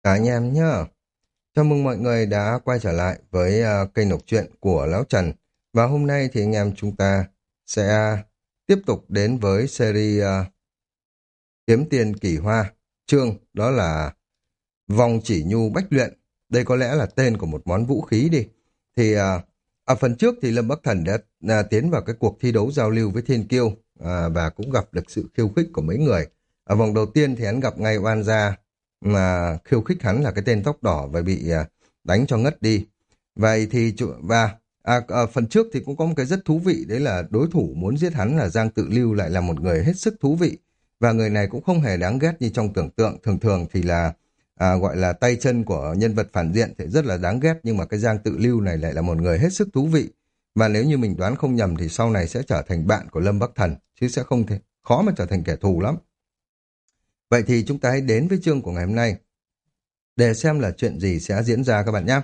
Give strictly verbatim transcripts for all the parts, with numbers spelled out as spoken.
Cả anh em nhá. Chào mừng mọi người đã quay trở lại với ờ, kênh đọc truyện của Lão Trần. Và hôm nay thì anh em chúng ta sẽ tiếp tục đến với series ờ, Kiếm Tiền Kỳ Hoa. Chương đó là Vòng Chỉ Nhu Bách Luyện. Đây có lẽ là tên của một món vũ khí đi. Thì ờ, ở phần trước thì Lâm Bắc Thần đã à, tiến vào cái cuộc thi đấu giao lưu với Thiên Kiêu à, và cũng gặp được sự khiêu khích của mấy người. Ở vòng đầu tiên thì hắn gặp ngay oan gia mà khiêu khích hắn là cái tên tóc đỏ và bị à, đánh cho ngất đi. Vậy thì chủ- và à, à, phần trước thì cũng có một cái rất thú vị, đấy là đối thủ muốn giết hắn là Giang Tự Lưu lại là một người hết sức thú vị, và người này cũng không hề đáng ghét như trong tưởng tượng. Thường thường thì là à, gọi là tay chân của nhân vật phản diện thì rất là đáng ghét, nhưng mà cái Giang Tự Lưu này lại là một người hết sức thú vị, và nếu như mình đoán không nhầm thì sau này sẽ trở thành bạn của Lâm Bắc Thần, chứ sẽ không thể khó mà trở thành kẻ thù lắm. Vậy thì chúng ta hãy đến với chương của ngày hôm nay để xem là chuyện gì sẽ diễn ra các bạn nhé.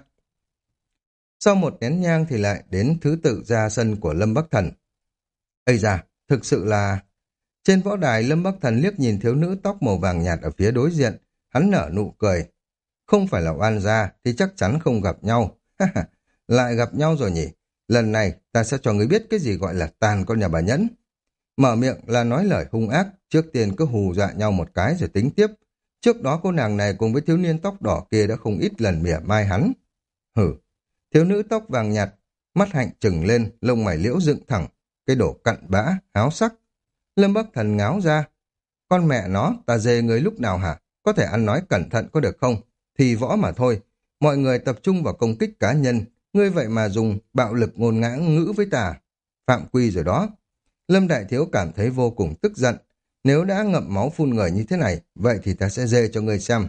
Sau một nén nhang thì lại đến thứ tự ra sân của Lâm Bắc Thần. Ây da, thực sự là... Trên võ đài, Lâm Bắc Thần liếc nhìn thiếu nữ tóc màu vàng nhạt ở phía đối diện, hắn nở nụ cười. Không phải là oan gia thì chắc chắn không gặp nhau. Lại gặp nhau rồi nhỉ? Lần này ta sẽ cho người biết cái gì gọi là tàn con nhà bà Nhẫn. Mở miệng là nói lời hung ác, trước tiên cứ hù dọa nhau một cái rồi tính tiếp. Trước đó cô nàng này cùng với thiếu niên tóc đỏ kia đã không ít lần mỉa mai hắn. Hử, thiếu nữ tóc vàng nhạt, mắt hạnh trừng lên, lông mày liễu dựng thẳng, cái đổ cặn bã, háo sắc. Lâm Bắc Thần ngáo ra. Con mẹ nó, ta dê người lúc nào hả? Có thể ăn nói cẩn thận có được không? Thì võ mà thôi. Mọi người tập trung vào công kích cá nhân. Ngươi vậy mà dùng bạo lực ngôn ngã ngữ với ta. Phạm quy rồi đó. Lâm Đại Thiếu cảm thấy vô cùng tức giận. Nếu đã ngậm máu phun người như thế này, vậy thì ta sẽ dê cho ngươi xem.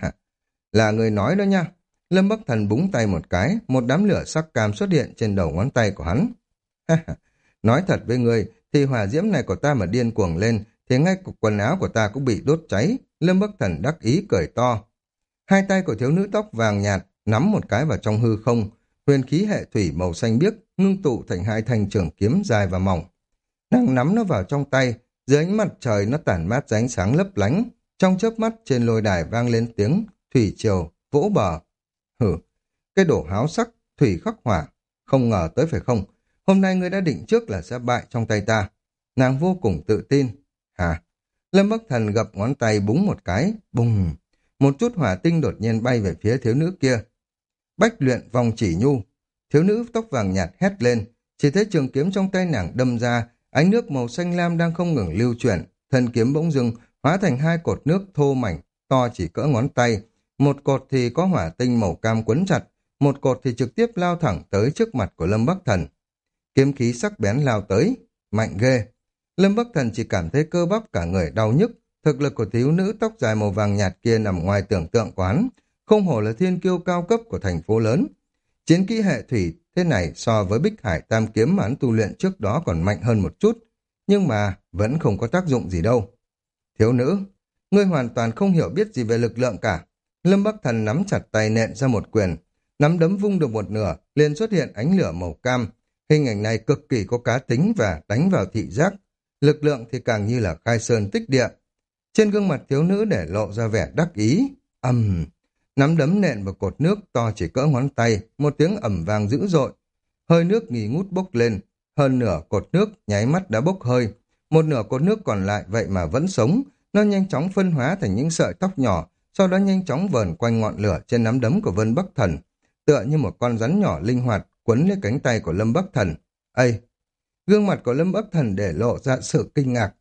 Là người nói đó nha. Lâm Bắc Thần búng tay một cái, một đám lửa sắc cam xuất hiện trên đầu ngón tay của hắn. Nói thật với ngươi, thì hỏa diễm này của ta mà điên cuồng lên, thì ngay cục quần áo của ta cũng bị đốt cháy. Lâm Bắc Thần đắc ý cười to. Hai tay của thiếu nữ tóc vàng nhạt nắm một cái vào trong hư không, huyền khí hệ thủy màu xanh biếc ngưng tụ thành hai thanh trường kiếm dài và mỏng. Nàng nắm nó vào trong tay, dưới ánh mặt trời nó tản mát ra ánh sáng lấp lánh. Trong chớp mắt trên lôi đài vang lên tiếng thủy triều vỗ bờ. Hử, cái đồ háo sắc, thủy khắc hỏa, không ngờ tới phải không? Hôm nay ngươi đã định trước là sẽ bại trong tay ta. Nàng vô cùng tự tin. Hả? Lâm Bắc Thần gập ngón tay búng một cái, bùng. Một chút hỏa tinh đột nhiên bay về phía thiếu nữ kia. Bách luyện vòng chỉ nhu. Thiếu nữ tóc vàng nhạt hét lên. Chỉ thấy trường kiếm trong tay nàng đâm ra, ánh nước màu xanh lam đang không ngừng lưu chuyển. Thân kiếm bỗng dưng hóa thành hai cột nước thô mảnh, to chỉ cỡ ngón tay. Một cột thì có hỏa tinh màu cam quấn chặt, một cột thì trực tiếp lao thẳng tới trước mặt của Lâm Bắc Thần. Kiếm khí sắc bén lao tới, mạnh ghê. Lâm Bắc Thần chỉ cảm thấy cơ bắp cả người đau nhức. Thực lực của thiếu nữ tóc dài màu vàng nhạt kia nằm ngoài tưởng tượng của hắn, không hổ là thiên kiêu cao cấp của thành phố lớn. Chiến kỹ hệ thủy thế này so với Bích Hải Tam Kiếm mà hắn tu luyện trước đó còn mạnh hơn một chút, nhưng mà vẫn không có tác dụng gì đâu. Thiếu nữ, ngươi hoàn toàn không hiểu biết gì về lực lượng cả. Lâm Bắc Thần nắm chặt tay nện ra một quyền, nắm đấm vung được một nửa, liền xuất hiện ánh lửa màu cam. Hình ảnh này cực kỳ có cá tính và đánh vào thị giác. Lực lượng thì càng như là khai sơn tích địa. Trên gương mặt thiếu nữ để lộ ra vẻ đắc ý. Ầm, nắm đấm nện vào cột nước to chỉ cỡ ngón tay, một tiếng ầm vang dữ dội. Hơi nước nghi ngút bốc lên, hơn nửa cột nước nháy mắt đã bốc hơi. Một nửa cột nước còn lại vậy mà vẫn sống, nó nhanh chóng phân hóa thành những sợi tóc nhỏ, sau đó nhanh chóng vờn quanh ngọn lửa trên nắm đấm của Vân Bắc Thần, tựa như một con rắn nhỏ linh hoạt quấn lấy cánh tay của Lâm Bắc Thần. Ây! Gương mặt của Lâm Bắc Thần để lộ ra sự kinh ngạc.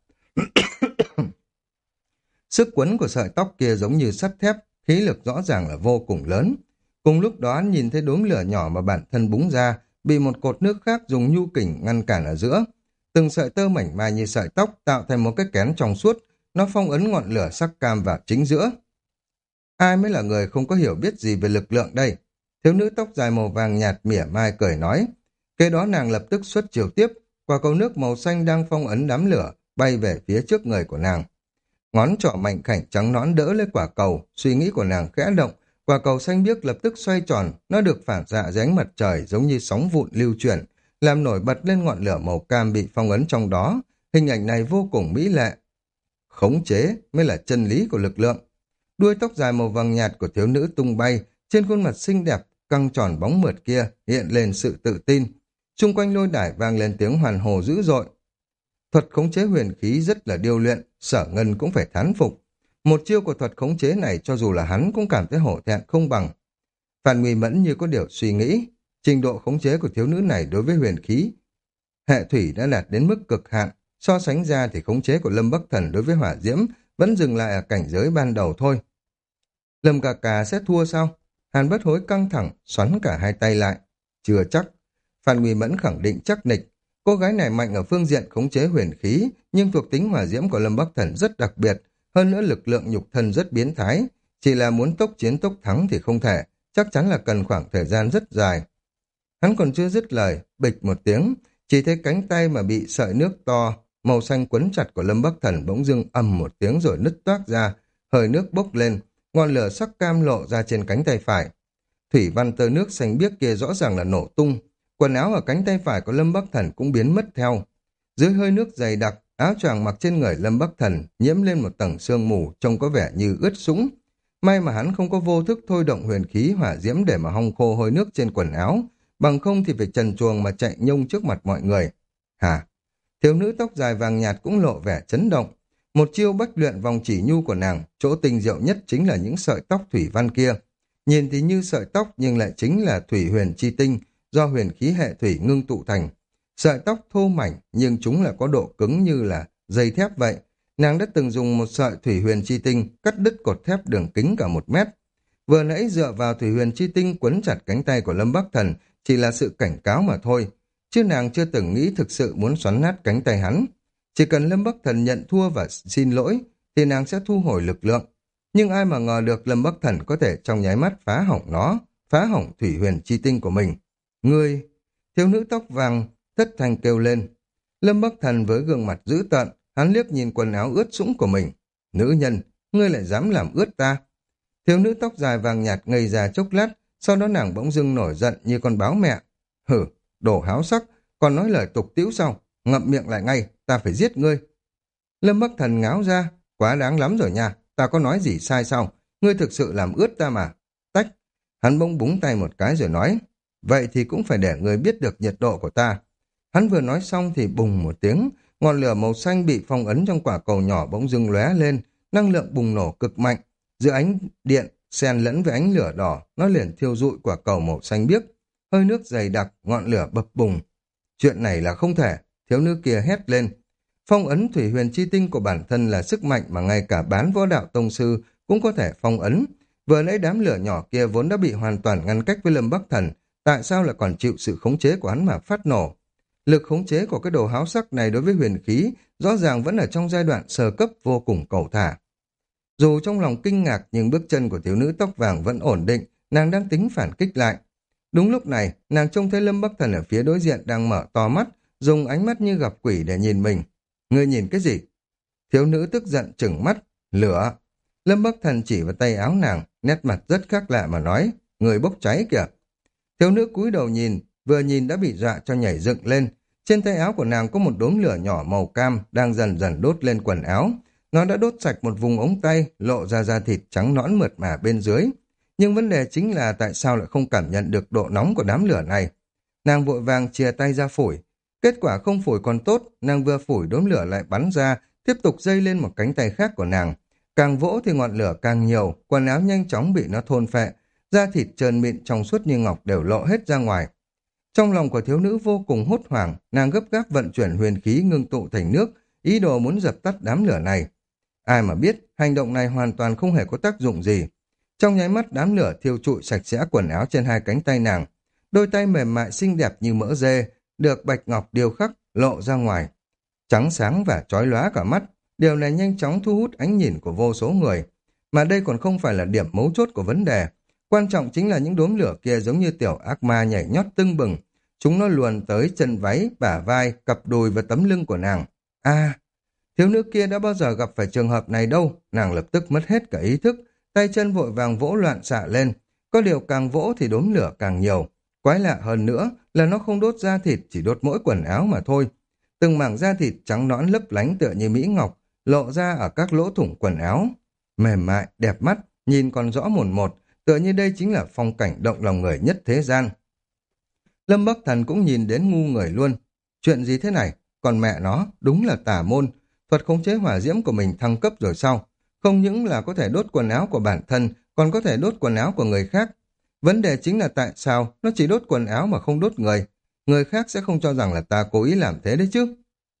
Sức quấn của sợi tóc kia giống như sắt thép, khí lực rõ ràng là vô cùng lớn. Cùng lúc đó anh nhìn thấy đốm lửa nhỏ mà bản thân búng ra, bị một cột nước khác dùng nhu kình ngăn cản ở giữa. Từng sợi tơ mảnh mai như sợi tóc tạo thành một cái kén trong suốt, nó phong ấn ngọn lửa sắc cam vào chính giữa. Ai mới là người không có hiểu biết gì về lực lượng đây? Thiếu nữ tóc dài màu vàng nhạt mỉa mai cười nói. Kế đó nàng lập tức xuất chiều tiếp, quả cầu nước màu xanh đang phong ấn đám lửa, bay về phía trước người của nàng. Ngón trỏ mạnh khảnh trắng nõn đỡ lấy quả cầu, suy nghĩ của nàng khẽ động, quả cầu xanh biếc lập tức xoay tròn, nó được phản xạ dưới ánh mặt trời giống như sóng vụn lưu chuyển, làm nổi bật lên ngọn lửa màu cam bị phong ấn trong đó. Hình ảnh này vô cùng mỹ lệ. Khống chế mới là chân lý của lực lượng. Đuôi tóc dài màu vàng nhạt của thiếu nữ tung bay, trên khuôn mặt xinh đẹp, căng tròn bóng mượt kia hiện lên sự tự tin. Xung quanh lôi đài vang lên tiếng hoàn hồ dữ dội. Thuật khống chế huyền khí rất là điêu luyện, Sở Ngân cũng phải thán phục. Một chiêu của thuật khống chế này cho dù là hắn cũng cảm thấy hổ thẹn không bằng. Phan Nguy Mẫn như có điều suy nghĩ, trình độ khống chế của thiếu nữ này đối với huyền khí hệ thủy đã đạt đến mức cực hạn, so sánh ra thì khống chế của Lâm Bắc Thần đối với hỏa diễm vẫn dừng lại ở cảnh giới ban đầu thôi. Lâm Cà Cà sẽ thua sao? Hàn Bất Hối căng thẳng, xoắn cả hai tay lại. Chưa chắc. Phan Nguy Mẫn khẳng định chắc nịch. Cô gái này mạnh ở phương diện khống chế huyền khí, nhưng thuộc tính hỏa diễm của Lâm Bắc Thần rất đặc biệt, hơn nữa lực lượng nhục thân rất biến thái. Chỉ là muốn tốc chiến tốc thắng thì không thể, chắc chắn là cần khoảng thời gian rất dài. Hắn còn chưa dứt lời, bịch một tiếng, chỉ thấy cánh tay mà bị sợi nước to, màu xanh quấn chặt của Lâm Bắc Thần bỗng dưng ầm một tiếng rồi nứt toác ra, hơi nước bốc lên, ngọn lửa sắc cam lộ ra trên cánh tay phải. Thủy văn tơ nước xanh biếc kia rõ ràng là nổ tung, quần áo ở cánh tay phải của Lâm Bắc Thần cũng biến mất theo. Dưới hơi nước dày đặc, áo choàng mặc trên người Lâm Bắc Thần nhiễm lên một tầng sương mù trông có vẻ như ướt sũng. May mà hắn không có vô thức thôi động huyền khí hỏa diễm để mà hong khô hơi nước trên quần áo, bằng không thì phải trần truồng mà chạy nhông trước mặt mọi người. Hả? Thiếu nữ tóc dài vàng nhạt cũng lộ vẻ chấn động. Một chiêu bách luyện vòng chỉ nhu của nàng, chỗ tinh diệu nhất chính là những sợi tóc thủy văn kia. Nhìn thì như sợi tóc nhưng lại chính là thủy huyền chi tinh, do huyền khí hệ thủy ngưng tụ thành. Sợi tóc thô mảnh nhưng chúng là có độ cứng như là dây thép vậy. Nàng đã từng dùng một sợi thủy huyền chi tinh cắt đứt cột thép đường kính cả một mét. Vừa nãy dựa vào thủy huyền chi tinh quấn chặt cánh tay của Lâm Bắc Thần chỉ là sự cảnh cáo mà thôi, chứ nàng chưa từng nghĩ thực sự muốn xoắn nát cánh tay hắn. Chỉ cần Lâm Bắc Thần nhận thua và xin lỗi thì nàng sẽ thu hồi lực lượng. Nhưng ai mà ngờ được Lâm Bắc Thần có thể trong nháy mắt phá hỏng nó, phá hỏng thủy huyền chi tinh của mình. Ngươi! Thiếu nữ tóc vàng thất thanh kêu lên. Lâm Bắc Thần với gương mặt dữ tợn, hắn liếc nhìn quần áo ướt sũng của mình. Nữ nhân, ngươi lại dám làm ướt ta. Thiếu nữ tóc dài vàng nhạt ngây ra chốc lát, sau đó nàng bỗng dưng nổi giận như con báo mẹ. Hử, đồ háo sắc, còn nói lời tục tĩu sao? Ngậm miệng lại ngay, ta phải giết ngươi. Lâm Bắc Thần ngáo ra, quá đáng lắm rồi nha, ta có nói gì sai sao? Ngươi thực sự làm ướt ta mà. Tách, hắn bỗng búng tay một cái rồi nói, vậy thì cũng phải để ngươi biết được nhiệt độ của ta. Hắn vừa nói xong thì bùng một tiếng, ngọn lửa màu xanh bị phong ấn trong quả cầu nhỏ bỗng dưng lóe lên, năng lượng bùng nổ cực mạnh, giữa ánh điện xen lẫn với ánh lửa đỏ, nó liền thiêu rụi quả cầu màu xanh biếc, hơi nước dày đặc, ngọn lửa bập bùng. Chuyện này là không thể, thiếu nữ kia hét lên. Phong ấn thủy huyền chi tinh của bản thân là sức mạnh mà ngay cả bán võ đạo tông sư cũng có thể phong ấn. Vừa nãy đám lửa nhỏ kia vốn đã bị hoàn toàn ngăn cách với Lâm Bắc Thần, tại sao lại còn chịu sự khống chế của hắn mà phát nổ? Lực khống chế của cái đồ háo sắc này đối với huyền khí rõ ràng vẫn ở trong giai đoạn sơ cấp vô cùng cầu thả. Dù trong lòng kinh ngạc nhưng bước chân của thiếu nữ tóc vàng vẫn ổn định, nàng đang tính phản kích lại. Đúng lúc này, nàng trông thấy Lâm Bắc Thần ở phía đối diện đang mở to mắt, dùng ánh mắt như gặp quỷ để nhìn mình. Ngươi nhìn cái gì? Thiếu nữ tức giận trừng mắt, lửa. Lâm Bắc Thần chỉ vào tay áo nàng, nét mặt rất khác lạ mà nói, người bốc cháy kìa. Thiếu nữ cúi đầu nhìn, vừa nhìn đã bị dọa cho nhảy dựng lên. Trên tay áo của nàng có một đốm lửa nhỏ màu cam đang dần dần đốt lên quần áo. Nó đã đốt sạch một vùng ống tay, lộ ra da thịt trắng nõn mượt mà bên dưới. Nhưng vấn đề chính là tại sao lại không cảm nhận được độ nóng của đám lửa này. Nàng vội vàng chia tay ra phủi. Kết quả không phủi còn tốt, nàng vừa phủi đốm lửa lại bắn ra, tiếp tục dây lên một cánh tay khác của nàng. Càng vỗ thì ngọn lửa càng nhiều, quần áo nhanh chóng bị nó thôn phệ, da thịt trơn mịn trong suốt như ngọc đều lộ hết ra ngoài. Trong lòng của thiếu nữ vô cùng hốt hoảng, nàng gấp gáp vận chuyển huyền khí ngưng tụ thành nước, ý đồ muốn dập tắt đám lửa này. Ai mà biết, hành động này hoàn toàn không hề có tác dụng gì. Trong nháy mắt đám lửa thiêu trụi sạch sẽ quần áo trên hai cánh tay nàng. Đôi tay mềm mại xinh đẹp như mỡ dê, được bạch ngọc điêu khắc, lộ ra ngoài. Trắng sáng và chói lóa cả mắt, điều này nhanh chóng thu hút ánh nhìn của vô số người. Mà đây còn không phải là điểm mấu chốt của vấn đề. Quan trọng chính là những đốm lửa kia giống như tiểu ác ma nhảy nhót tưng bừng. Chúng nó luồn tới chân váy, bả vai, cặp đùi và tấm lưng của nàng. A, thiếu nữ kia đã bao giờ gặp phải trường hợp này đâu, nàng lập tức mất hết cả ý thức, tay chân vội vàng vỗ loạn xạ lên. Có điều càng vỗ thì đốm lửa càng nhiều. Quái lạ hơn nữa là nó không đốt da thịt, chỉ đốt mỗi quần áo mà thôi. Từng mảng da thịt trắng nõn lấp lánh tựa như mỹ ngọc, lộ ra ở các lỗ thủng quần áo. Mềm mại, đẹp mắt, nhìn còn rõ mồn một, tựa như đây chính là phong cảnh động lòng người nhất thế gian. Lâm Bắc Thần cũng nhìn đến ngu người luôn. Chuyện gì thế này? Còn mẹ nó, đúng là tà môn. Thuật khống chế hỏa diễm của mình thăng cấp rồi sao? Không những là có thể đốt quần áo của bản thân, còn có thể đốt quần áo của người khác. Vấn đề chính là tại sao nó chỉ đốt quần áo mà không đốt người. Người khác sẽ không cho rằng là ta cố ý làm thế đấy chứ.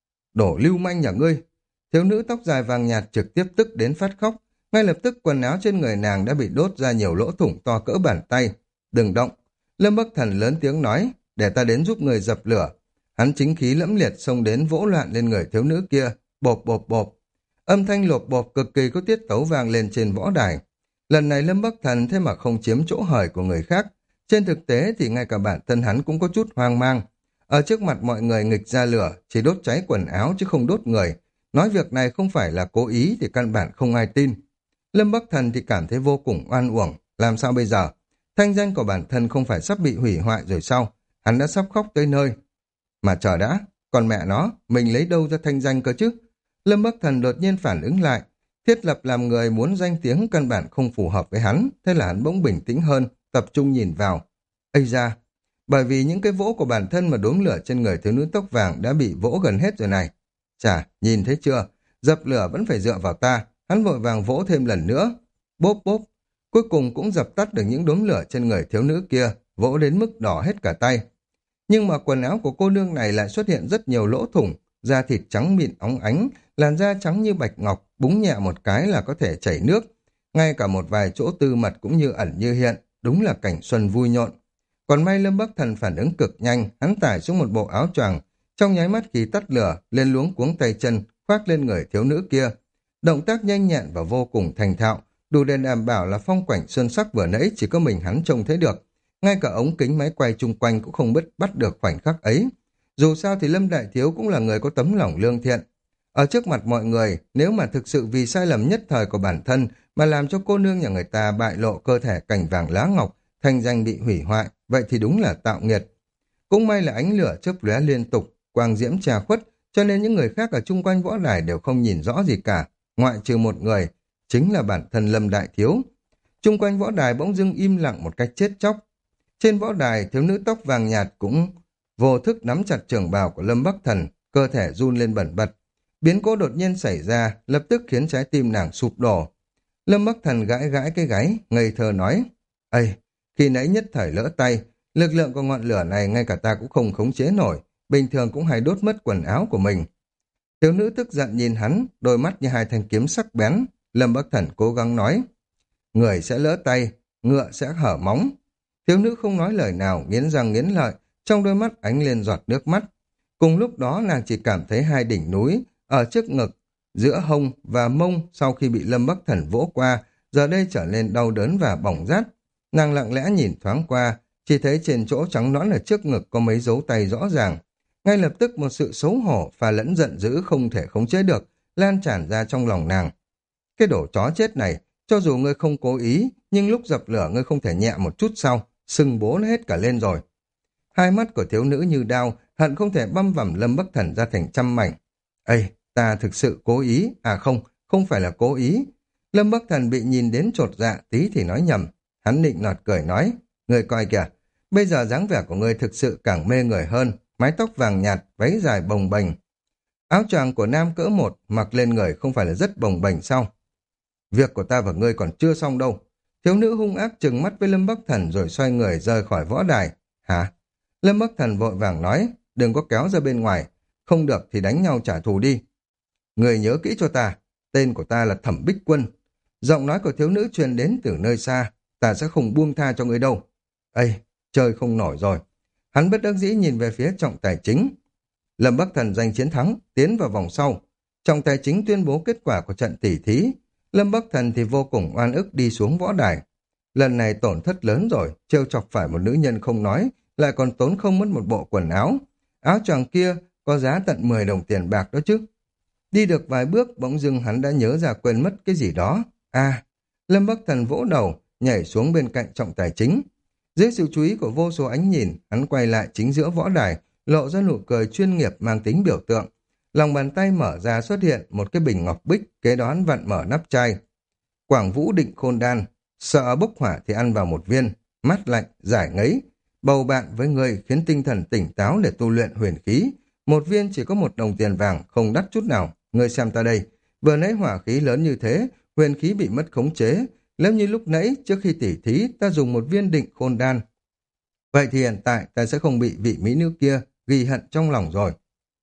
Đổ lưu manh nhà ngươi. Thiếu nữ tóc dài vàng nhạt trực tiếp tức đến phát khóc. Ngay lập tức quần áo trên người nàng đã bị đốt ra nhiều lỗ thủng to cỡ bàn tay. Đừng động. Lâm Bắc Thần lớn tiếng nói, để ta đến giúp người dập lửa. Hắn chính khí lẫm liệt xông đến vỗ loạn lên người thiếu nữ kia, bộp bộp bộp. Âm thanh lộp bộp cực kỳ có tiết tấu vang lên trên võ đài. Lần này Lâm Bắc Thần thế mà không chiếm chỗ hời của người khác. Trên thực tế thì ngay cả bản thân hắn cũng có chút hoang mang. Ở trước mặt mọi người nghịch ra lửa, chỉ đốt cháy quần áo chứ không đốt người. Nói việc này không phải là cố ý thì căn bản không ai tin. Lâm Bắc Thần thì cảm thấy vô cùng oan uổng. Làm sao bây giờ? Thanh danh của bản thân không phải sắp bị hủy hoại rồi sao? Hắn đã sắp khóc tới nơi. Mà chờ đã, còn mẹ nó, mình lấy đâu ra thanh danh cơ chứ? Lâm Bắc Thần đột nhiên phản ứng lại. Thiết lập làm người muốn danh tiếng căn bản không phù hợp với hắn, thế là hắn bỗng bình tĩnh hơn, tập trung nhìn vào. Ây da, bởi vì những cái vỗ của bản thân mà đốm lửa trên người thiếu nữ tóc vàng đã bị vỗ gần hết rồi này. Chà, nhìn thấy chưa? Dập lửa vẫn phải dựa vào ta, hắn vội vàng vỗ thêm lần nữa. Bốp bốp, cuối cùng cũng dập tắt được những đốm lửa trên người thiếu nữ kia, vỗ đến mức đỏ hết cả tay. Nhưng mà quần áo của cô nương này lại xuất hiện rất nhiều lỗ thủng, da thịt trắng mịn óng ánh, làn da trắng như bạch ngọc, búng nhẹ một cái là có thể chảy nước. Ngay cả một vài chỗ tư mật cũng như ẩn như hiện, đúng là cảnh xuân vui nhộn. Còn may Lâm Bắc Thần phản ứng cực nhanh, hắn tải xuống một bộ áo choàng, trong nháy mắt khi tắt lửa, lên luống cuống tay chân, khoác lên người thiếu nữ kia. Động tác nhanh nhẹn và vô cùng thành thạo, đủ để đảm bảo là phong cảnh xuân sắc vừa nãy chỉ có mình hắn trông thấy được. Ngay cả ống kính máy quay chung quanh cũng không biết bắt được khoảnh khắc ấy. Dù sao thì Lâm Đại Thiếu cũng là người có tấm lòng lương thiện. Ở trước mặt mọi người, nếu mà thực sự vì sai lầm nhất thời của bản thân mà làm cho cô nương nhà người ta bại lộ cơ thể cành vàng lá ngọc, thanh danh bị hủy hoại, vậy thì đúng là tạo nghiệt. Cũng may là ánh lửa chớp lóe liên tục, quang diễm trà khuất, cho nên những người khác ở chung quanh võ đài đều không nhìn rõ gì cả, ngoại trừ một người, chính là bản thân Lâm Đại Thiếu. Chung quanh võ đài bỗng dưng im lặng một cách chết chóc. Trên võ đài, thiếu nữ tóc vàng nhạt cũng vô thức nắm chặt trường bào của Lâm Bắc Thần, cơ thể run lên bẩn bật. Biến cố đột nhiên xảy ra, lập tức khiến trái tim nàng sụp đổ. Lâm Bắc Thần gãi gãi cái gáy, ngây thơ nói, Ây, khi nãy nhất thời lỡ tay, lực lượng của ngọn lửa này ngay cả ta cũng không khống chế nổi, bình thường cũng hay đốt mất quần áo của mình. Thiếu nữ tức giận nhìn hắn, đôi mắt như hai thanh kiếm sắc bén. Lâm Bắc Thần cố gắng nói, người sẽ lỡ tay, ngựa sẽ hở móng. Thiếu nữ không nói lời nào, nghiến răng nghiến lợi, trong đôi mắt ánh lên giọt nước mắt. Cùng lúc đó nàng chỉ cảm thấy hai đỉnh núi, ở trước ngực, giữa hông và mông sau khi bị Lâm Bắc Thần vỗ qua, giờ đây trở nên đau đớn và bỏng rát. Nàng lặng lẽ nhìn thoáng qua, chỉ thấy trên chỗ trắng nõn ở trước ngực có mấy dấu tay rõ ràng. Ngay lập tức một sự xấu hổ và lẫn giận dữ không thể khống chế được, lan tràn ra trong lòng nàng. Cái đổ chó chết này, cho dù ngươi không cố ý, nhưng lúc dập lửa ngươi không thể nhẹ một chút sau, sưng bố nó hết cả lên rồi. Hai mắt của thiếu nữ như đao, hận không thể băm vằm Lâm Bắc Thần ra thành trăm mảnh. Ây, ta thực sự cố ý, à không, không phải là cố ý. Lâm Bắc Thần bị nhìn đến chột dạ tí thì nói nhầm. Hắn nịnh nọt cười nói, ngươi coi kìa, bây giờ dáng vẻ của ngươi thực sự càng mê người hơn, mái tóc vàng nhạt, váy dài bồng bềnh. Áo choàng của nam cỡ một mặc lên người không phải là rất bồng bềnh sao? Việc của ta và ngươi còn chưa xong đâu. Thiếu nữ hung ác trừng mắt với Lâm Bắc Thần rồi xoay người rời khỏi võ đài. Hả? Lâm Bắc Thần vội vàng nói, đừng có kéo ra bên ngoài, không được thì đánh nhau trả thù đi. Người nhớ kỹ cho ta, tên của ta là Thẩm Bích Quân. Giọng nói của thiếu nữ truyền đến từ nơi xa, ta sẽ không buông tha cho ngươi đâu. Ây, chơi không nổi rồi. Hắn bất đắc dĩ nhìn về phía trọng tài chính. Lâm Bắc Thần giành chiến thắng, tiến vào vòng sau. Trọng tài chính tuyên bố kết quả của trận tỉ thí. Lâm Bắc Thần thì vô cùng oan ức đi xuống võ đài. Lần này tổn thất lớn rồi, trêu chọc phải một nữ nhân không nói, lại còn tốn không mất một bộ quần áo. Áo choàng kia có giá tận mười đồng tiền bạc đó chứ. Đi được vài bước, bỗng dưng hắn đã nhớ ra quên mất cái gì đó. À, Lâm Bắc Thần vỗ đầu, nhảy xuống bên cạnh trọng tài chính. Dưới sự chú ý của vô số ánh nhìn, hắn quay lại chính giữa võ đài, lộ ra nụ cười chuyên nghiệp mang tính biểu tượng. Lòng bàn tay mở ra xuất hiện một cái bình ngọc bích, kế đó hắn vặn mở nắp chai. Quảng Vũ Định Khôn Đan, Sợ bốc hỏa thì ăn vào một viên, mát lạnh, giải ngấy. Bầu bạn với ngươi khiến tinh thần tỉnh táo để tu luyện huyền khí. Một viên chỉ có một đồng tiền vàng, không đắt chút nào. Ngươi xem ta đây, vừa nãy hỏa khí lớn như thế, huyền khí bị mất khống chế. Nếu như lúc nãy, trước khi tỉ thí, ta dùng một viên định khôn đan. Vậy thì hiện tại ta sẽ không bị vị mỹ nữ kia ghi hận trong lòng rồi.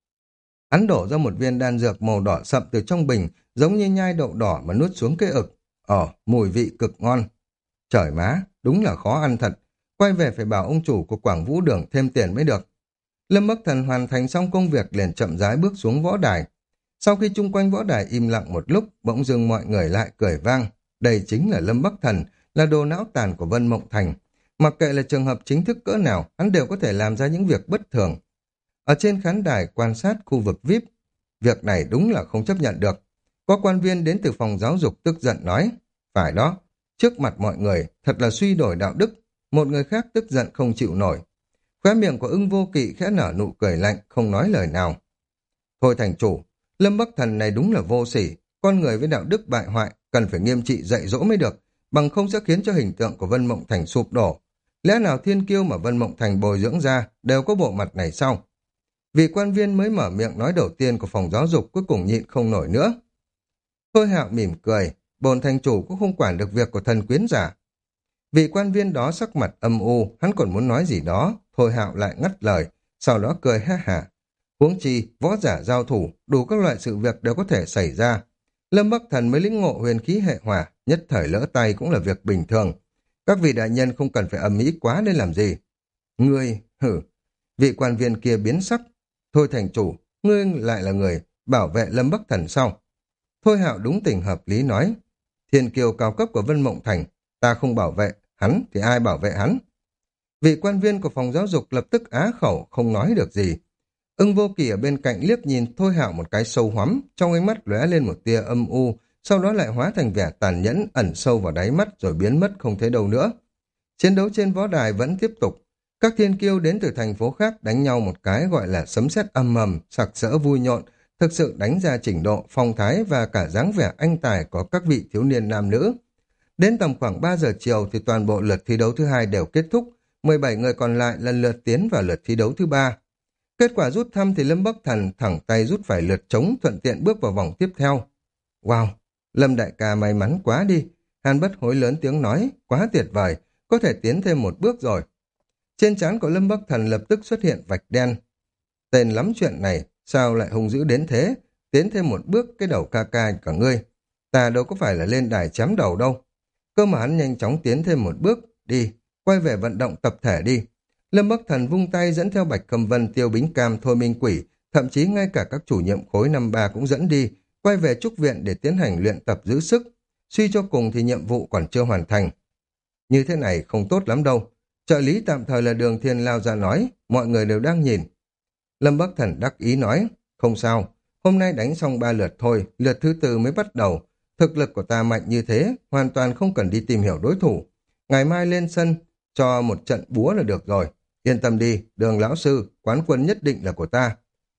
Hắn đổ ra một viên đan dược màu đỏ sậm từ trong bình, giống như nhai đậu đỏ mà nuốt xuống cái ực. Ờ, mùi vị cực ngon. Trời má, đúng là khó ăn thật. Quay về phải bảo ông chủ của Quảng Vũ Đường thêm tiền mới được. Lâm Bắc Thần hoàn thành xong công việc liền chậm rãi bước xuống võ đài. Sau khi chung quanh võ đài im lặng một lúc, bỗng dưng mọi người lại cười vang. Đây chính là Lâm Bắc Thần, là đồ não tàn của Vân Mộng Thành. Mặc kệ là trường hợp chính thức cỡ nào, hắn đều có thể làm ra những việc bất thường. Ở trên khán đài quan sát khu vực vi ai pi, việc này đúng là không chấp nhận được. Có quan viên đến từ phòng giáo dục tức giận nói, phải đó, trước mặt mọi người, thật là suy đổi đạo đức. Một người khác tức giận không chịu nổi. Khóe miệng của Ưng Vô Kỵ khẽ nở nụ cười lạnh, không nói lời nào. Thôi thành chủ, Lâm Bắc Thần này đúng là vô sỉ, con người với đạo đức bại hoại, cần phải nghiêm trị dạy dỗ mới được, bằng không sẽ khiến cho hình tượng của Vân Mộng Thành sụp đổ. Lẽ nào thiên kiêu mà Vân Mộng Thành bồi dưỡng ra đều có bộ mặt này sao? Vị quan viên mới mở miệng nói đầu tiên của phòng giáo dục cuối cùng nhịn không nổi nữa. Thôi Hạo mỉm cười, bồn thành chủ cũng không quản được việc của thần quyến giả. Vị quan viên đó sắc mặt âm u, hắn còn muốn nói gì đó, Thôi Hạo lại ngắt lời, sau đó cười ha hả. Huống chi, võ giả giao thủ, đủ các loại sự việc đều có thể xảy ra. Lâm Bắc Thần mới lĩnh ngộ huyền khí hệ hỏa, nhất thời lỡ tay cũng là việc bình thường. Các vị đại nhân không cần phải ầm ĩ quá nên làm gì. Ngươi, hử, vị quan viên kia biến sắc. Thôi thành chủ, ngươi lại là người bảo vệ Lâm Bắc Thần sao? Thôi Hạo đúng tình hợp lý nói. Thiên kiều cao cấp của Vân Mộng Thành, ta không bảo vệ, hắn thì ai bảo vệ hắn? Vị quan viên của phòng giáo dục lập tức á khẩu, không nói được gì. Ưng Vô Kỵ ở bên cạnh liếc nhìn Thôi Hạo một cái sâu hoắm, trong ánh mắt lóe lên một tia âm u, sau đó lại hóa thành vẻ tàn nhẫn ẩn sâu vào đáy mắt rồi biến mất không thấy đâu nữa. Chiến đấu trên võ đài vẫn tiếp tục. Các thiên kiêu đến từ thành phố khác đánh nhau một cái gọi là sấm sét âm mầm, sặc sỡ vui nhộn, thực sự đánh ra trình độ, phong thái và cả dáng vẻ anh tài của các vị thiếu niên nam nữ. Đến tầm khoảng ba giờ chiều thì toàn bộ lượt thi đấu thứ hai đều kết thúc, mười bảy người còn lại lần lượt tiến vào lượt thi đấu thứ ba. Kết quả rút thăm thì Lâm Bắc Thần thẳng tay rút phải lượt trống thuận tiện bước vào vòng tiếp theo. Wow, Lâm đại ca may mắn quá đi. Hàn Bất Hối lớn tiếng nói, quá tuyệt vời, có thể tiến thêm một bước rồi. Trên trán của Lâm Bắc Thần lập tức xuất hiện vạch đen. Tên lắm chuyện này, sao lại hung dữ đến thế? Tiến thêm một bước cái đầu ca ca cả ngươi. Ta đâu có phải là lên đài chém đầu đâu. Cơ mà hắn nhanh chóng tiến thêm một bước, đi, quay về vận động tập thể đi. Lâm Bắc Thần vung tay dẫn theo Bạch Khâm Vân, Tiêu Bính Cam, Thôi Minh Quỷ, thậm chí ngay cả các chủ nhiệm khối năm ba cũng dẫn đi, quay về trúc viện để tiến hành luyện tập giữ sức. Suy cho cùng thì nhiệm vụ còn chưa hoàn thành. Như thế này không tốt lắm đâu. Trợ lý tạm thời là Đường Thiên lao ra nói, mọi người đều đang nhìn. Lâm Bắc Thần đắc ý nói, không sao, hôm nay đánh xong ba lượt thôi, lượt thứ tư mới bắt đầu. Thực lực của ta mạnh như thế, hoàn toàn không cần đi tìm hiểu đối thủ. Ngày mai lên sân, cho một trận búa là được rồi. Yên tâm đi, Đường lão sư, quán quân nhất định là của ta.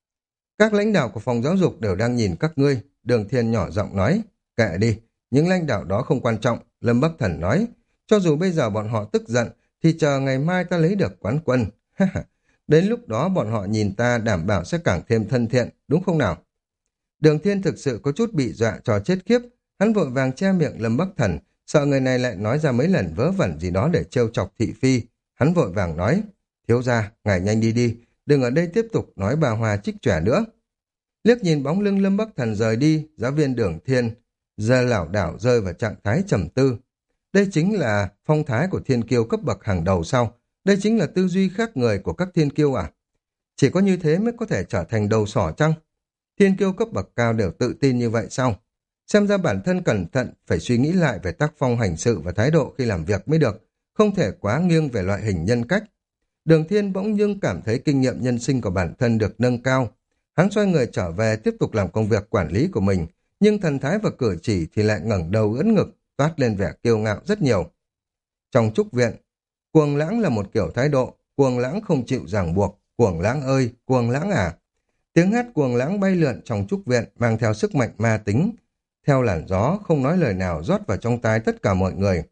Các lãnh đạo của phòng giáo dục đều đang nhìn các ngươi, Đường Thiên nhỏ giọng nói, kệ đi, những lãnh đạo đó không quan trọng, Lâm Bắc Thần nói, cho dù bây giờ bọn họ tức giận, thì chờ ngày mai ta lấy được quán quân. Đến lúc đó bọn họ nhìn ta đảm bảo sẽ càng thêm thân thiện, đúng không nào? Đường Thiên thực sự có chút bị dọa cho chết khiếp, hắn vội vàng che miệng Lâm Bắc Thần, sợ người này lại nói ra mấy lần vớ vẩn gì đó để trêu chọc thị phi. Hắn vội vàng nói, thiếu gia, ngài nhanh đi đi, đừng ở đây tiếp tục nói bà Hòa trích trẻ nữa. Liếc nhìn bóng lưng Lâm Bắc Thần rời đi, giáo viên Đường Thiên giờ lảo đảo rơi vào trạng thái trầm tư. Đây chính là phong thái của thiên kiêu cấp bậc hàng đầu sau. Đây chính là tư duy khác người của các thiên kiêu à? Chỉ có như thế mới có thể trở thành đầu sỏ chăng? Thiên kiêu cấp bậc cao đều tự tin như vậy sao? Xem ra bản thân cẩn thận, phải suy nghĩ lại về tác phong hành sự và thái độ khi làm việc mới được, không thể quá nghiêng về loại hình nhân cách. Đường Thiên bỗng dưng cảm thấy kinh nghiệm nhân sinh của bản thân được nâng cao. Hắn xoay người trở về tiếp tục làm công việc quản lý của mình, nhưng thần thái và cử chỉ thì lại ngẩng đầu ưỡn ngực, toát lên vẻ kiêu ngạo rất nhiều. Trong trúc viện, cuồng lãng là một kiểu thái độ, cuồng lãng không chịu ràng buộc, cuồng lãng ơi, cuồng lãng à. Tiếng hát cuồng lãng bay lượn trong trúc viện mang theo sức mạnh ma tính, theo làn gió không nói lời nào rót vào trong tai tất cả mọi người.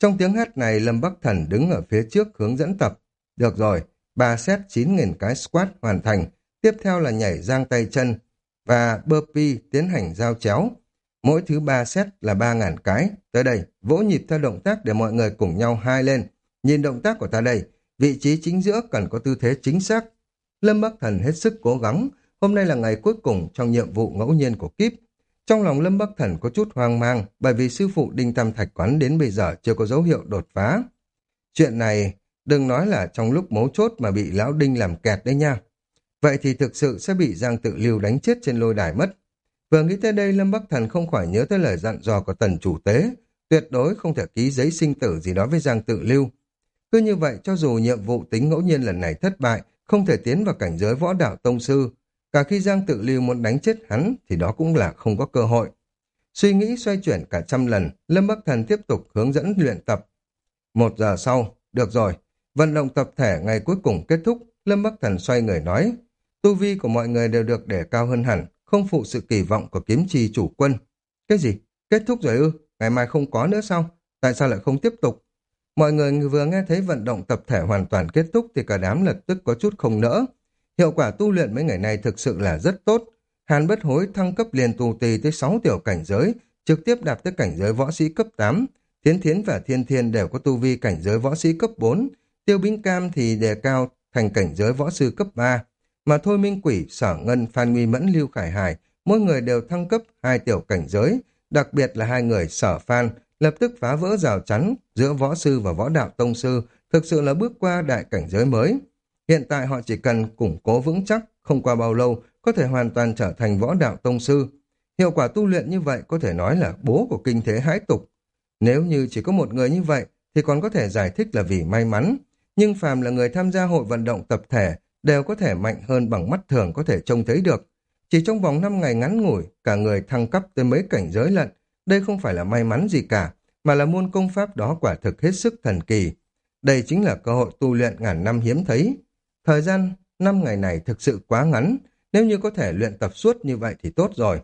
Trong tiếng hét này, Lâm Bắc Thần đứng ở phía trước hướng dẫn tập. Được rồi, ba set chín nghìn cái squat hoàn thành. Tiếp theo là nhảy giang tay chân và burpee tiến hành giao chéo. Mỗi thứ ba set là ba nghìn cái. Tới đây, vỗ nhịp theo động tác để mọi người cùng nhau hai lên. Nhìn động tác của ta đây, vị trí chính giữa cần có tư thế chính xác. Lâm Bắc Thần hết sức cố gắng. Hôm nay là ngày cuối cùng trong nhiệm vụ ngẫu nhiên của kíp. Trong lòng Lâm Bắc Thần có chút hoang mang bởi vì sư phụ Đinh Tam Thạch quán đến bây giờ chưa có dấu hiệu đột phá. Chuyện này đừng nói là trong lúc mấu chốt mà bị lão Đinh làm kẹt đấy nha. Vậy thì thực sự sẽ bị Giang Tự Lưu đánh chết trên lôi đài mất. Vừa nghĩ tới đây, Lâm Bắc Thần không khỏi nhớ tới lời dặn dò của Tần chủ tế, tuyệt đối không thể ký giấy sinh tử gì đó với Giang Tự Lưu. Cứ như vậy, cho dù nhiệm vụ tính ngẫu nhiên lần này thất bại, không thể tiến vào cảnh giới võ đạo tông sư, cả khi Giang Tự Lưu muốn đánh chết hắn thì đó cũng là không có cơ hội. Suy nghĩ xoay chuyển cả trăm lần, Lâm Bắc Thần tiếp tục hướng dẫn luyện tập. Một giờ sau, được rồi, vận động tập thể ngày cuối cùng kết thúc, Lâm Bắc Thần xoay người nói, tu vi của mọi người đều được để cao hơn hẳn, không phụ sự kỳ vọng của kiếm trì chủ quân. Cái gì? Kết thúc rồi ư? Ngày mai không có nữa sao? Tại sao lại không tiếp tục? Mọi người vừa nghe thấy vận động tập thể hoàn toàn kết thúc thì cả đám lập tức có chút không nỡ. Hiệu quả tu luyện mấy ngày nay thực sự là rất tốt. Hàn Bất Hối thăng cấp liền tù tì tới sáu tiểu cảnh giới, trực tiếp đạt tới cảnh giới võ sĩ cấp tám. Thiến Thiến và Thiên Thiên đều có tu vi cảnh giới võ sĩ cấp bốn. Tiêu Bính Cam thì đề cao thành cảnh giới võ sư cấp ba. Mà Thôi Minh Quỷ, Sở Ngân, Phan Nguy Mẫn, Lưu Khải Hải, mỗi người đều thăng cấp hai tiểu cảnh giới. Đặc biệt là hai người Sở Phan, lập tức phá vỡ rào chắn giữa võ sư và võ đạo tông sư, thực sự là bước qua đại cảnh giới mới. Hiện tại họ chỉ cần củng cố vững chắc, không qua bao lâu có thể hoàn toàn trở thành võ đạo tông sư. Hiệu quả tu luyện như vậy có thể nói là bố của kinh thế hãi tục. Nếu như chỉ có một người như vậy thì còn có thể giải thích là vì may mắn. Nhưng phàm là người tham gia hội vận động tập thể đều có thể mạnh hơn bằng mắt thường có thể trông thấy được. Chỉ trong vòng năm ngày ngắn ngủi, cả người thăng cấp tới mấy cảnh giới lận. Đây không phải là may mắn gì cả, mà là môn công pháp đó quả thực hết sức thần kỳ. Đây chính là cơ hội tu luyện ngàn năm hiếm thấy. Thời gian năm ngày này thực sự quá ngắn, nếu như có thể luyện tập suốt như vậy thì tốt rồi.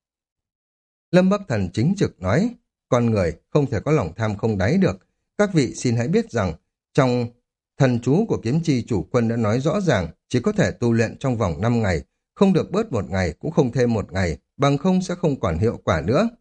Lâm Bắc Thần chính trực nói, con người không thể có lòng tham không đáy được. Các vị xin hãy biết rằng, trong thần chú của kiếm chi chủ quân đã nói rõ ràng chỉ có thể tu luyện trong vòng năm ngày, không được bớt một ngày cũng không thêm một ngày, bằng không sẽ không còn hiệu quả nữa.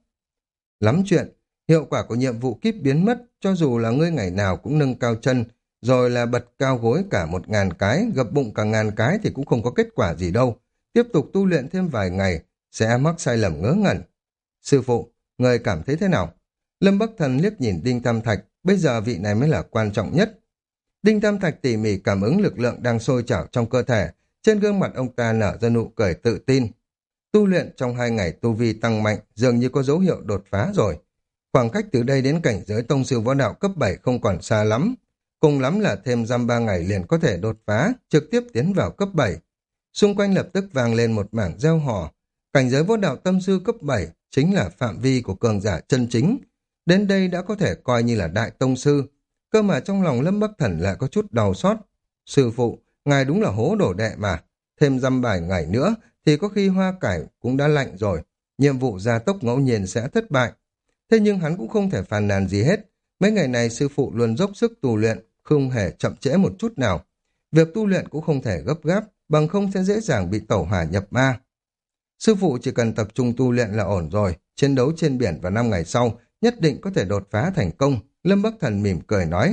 Lắm chuyện, hiệu quả của nhiệm vụ kíp biến mất, cho dù là ngươi ngày nào cũng nâng cao chân, rồi là bật cao gối cả một ngàn cái, gập bụng cả ngàn cái thì cũng không có kết quả gì đâu. Tiếp tục tu luyện thêm vài ngày, sẽ mắc sai lầm ngớ ngẩn. Sư phụ, người cảm thấy thế nào? Lâm Bắc Thần liếc nhìn Đinh Tam Thạch, bây giờ vị này mới là quan trọng nhất. Đinh Tam Thạch tỉ mỉ cảm ứng lực lượng đang sôi trào trong cơ thể, trên gương mặt ông ta nở ra nụ cười tự tin. Tu luyện trong hai ngày tu vi tăng mạnh, dường như có dấu hiệu đột phá rồi. Khoảng cách từ đây đến cảnh giới tông sư võ đạo cấp bảy không còn xa lắm. Cùng lắm là thêm dăm ba ngày liền có thể đột phá, trực tiếp tiến vào cấp bảy. Xung quanh lập tức vang lên một mảng reo hò. Cảnh giới võ đạo tâm sư cấp bảy chính là phạm vi của cường giả chân chính. Đến đây đã có thể coi như là đại tông sư. Cơ mà trong lòng Lâm Bắc Thần lại có chút đau xót. Sư phụ, ngài đúng là hố đổ đệ mà. Thêm dăm bài ngày nữa thì có khi hoa cải cũng đã lạnh rồi. Nhiệm vụ gia tốc ngẫu nhiên sẽ thất bại. Thế nhưng hắn cũng không thể phàn nàn gì hết. Mấy ngày này sư phụ luôn dốc sức tu luyện, không hề chậm trễ một chút nào. Việc tu luyện cũng không thể gấp gáp, bằng không sẽ dễ dàng bị tẩu hỏa nhập ma. Sư phụ chỉ cần tập trung tu luyện là ổn rồi. Chiến đấu trên biển vào năm ngày sau nhất định có thể đột phá thành công. Lâm Bắc Thần mỉm cười nói.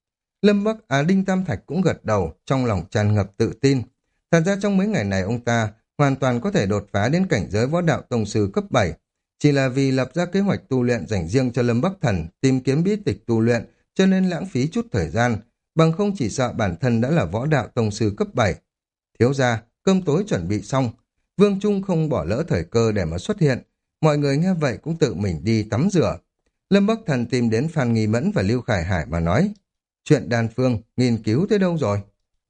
Lâm Bắc à Đinh Tam Thạch cũng gật đầu, trong lòng tràn ngập tự tin. Thật ra trong mấy ngày này ông ta hoàn toàn có thể đột phá đến cảnh giới võ đạo tông sư cấp bảy. Chỉ là vì lập ra kế hoạch tu luyện dành riêng cho Lâm Bắc Thần, tìm kiếm bí tịch tu luyện, cho nên lãng phí chút thời gian, bằng không chỉ sợ bản thân đã là võ đạo tông sư cấp bảy. Thiếu gia, cơm tối chuẩn bị xong. Vương Trung không bỏ lỡ thời cơ để mà xuất hiện. Mọi người nghe vậy cũng tự mình đi tắm rửa. Lâm Bắc Thần tìm đến Phan Nghi Mẫn và Lưu Khải Hải mà nói, chuyện đan phương, nghiên cứu tới đâu rồi?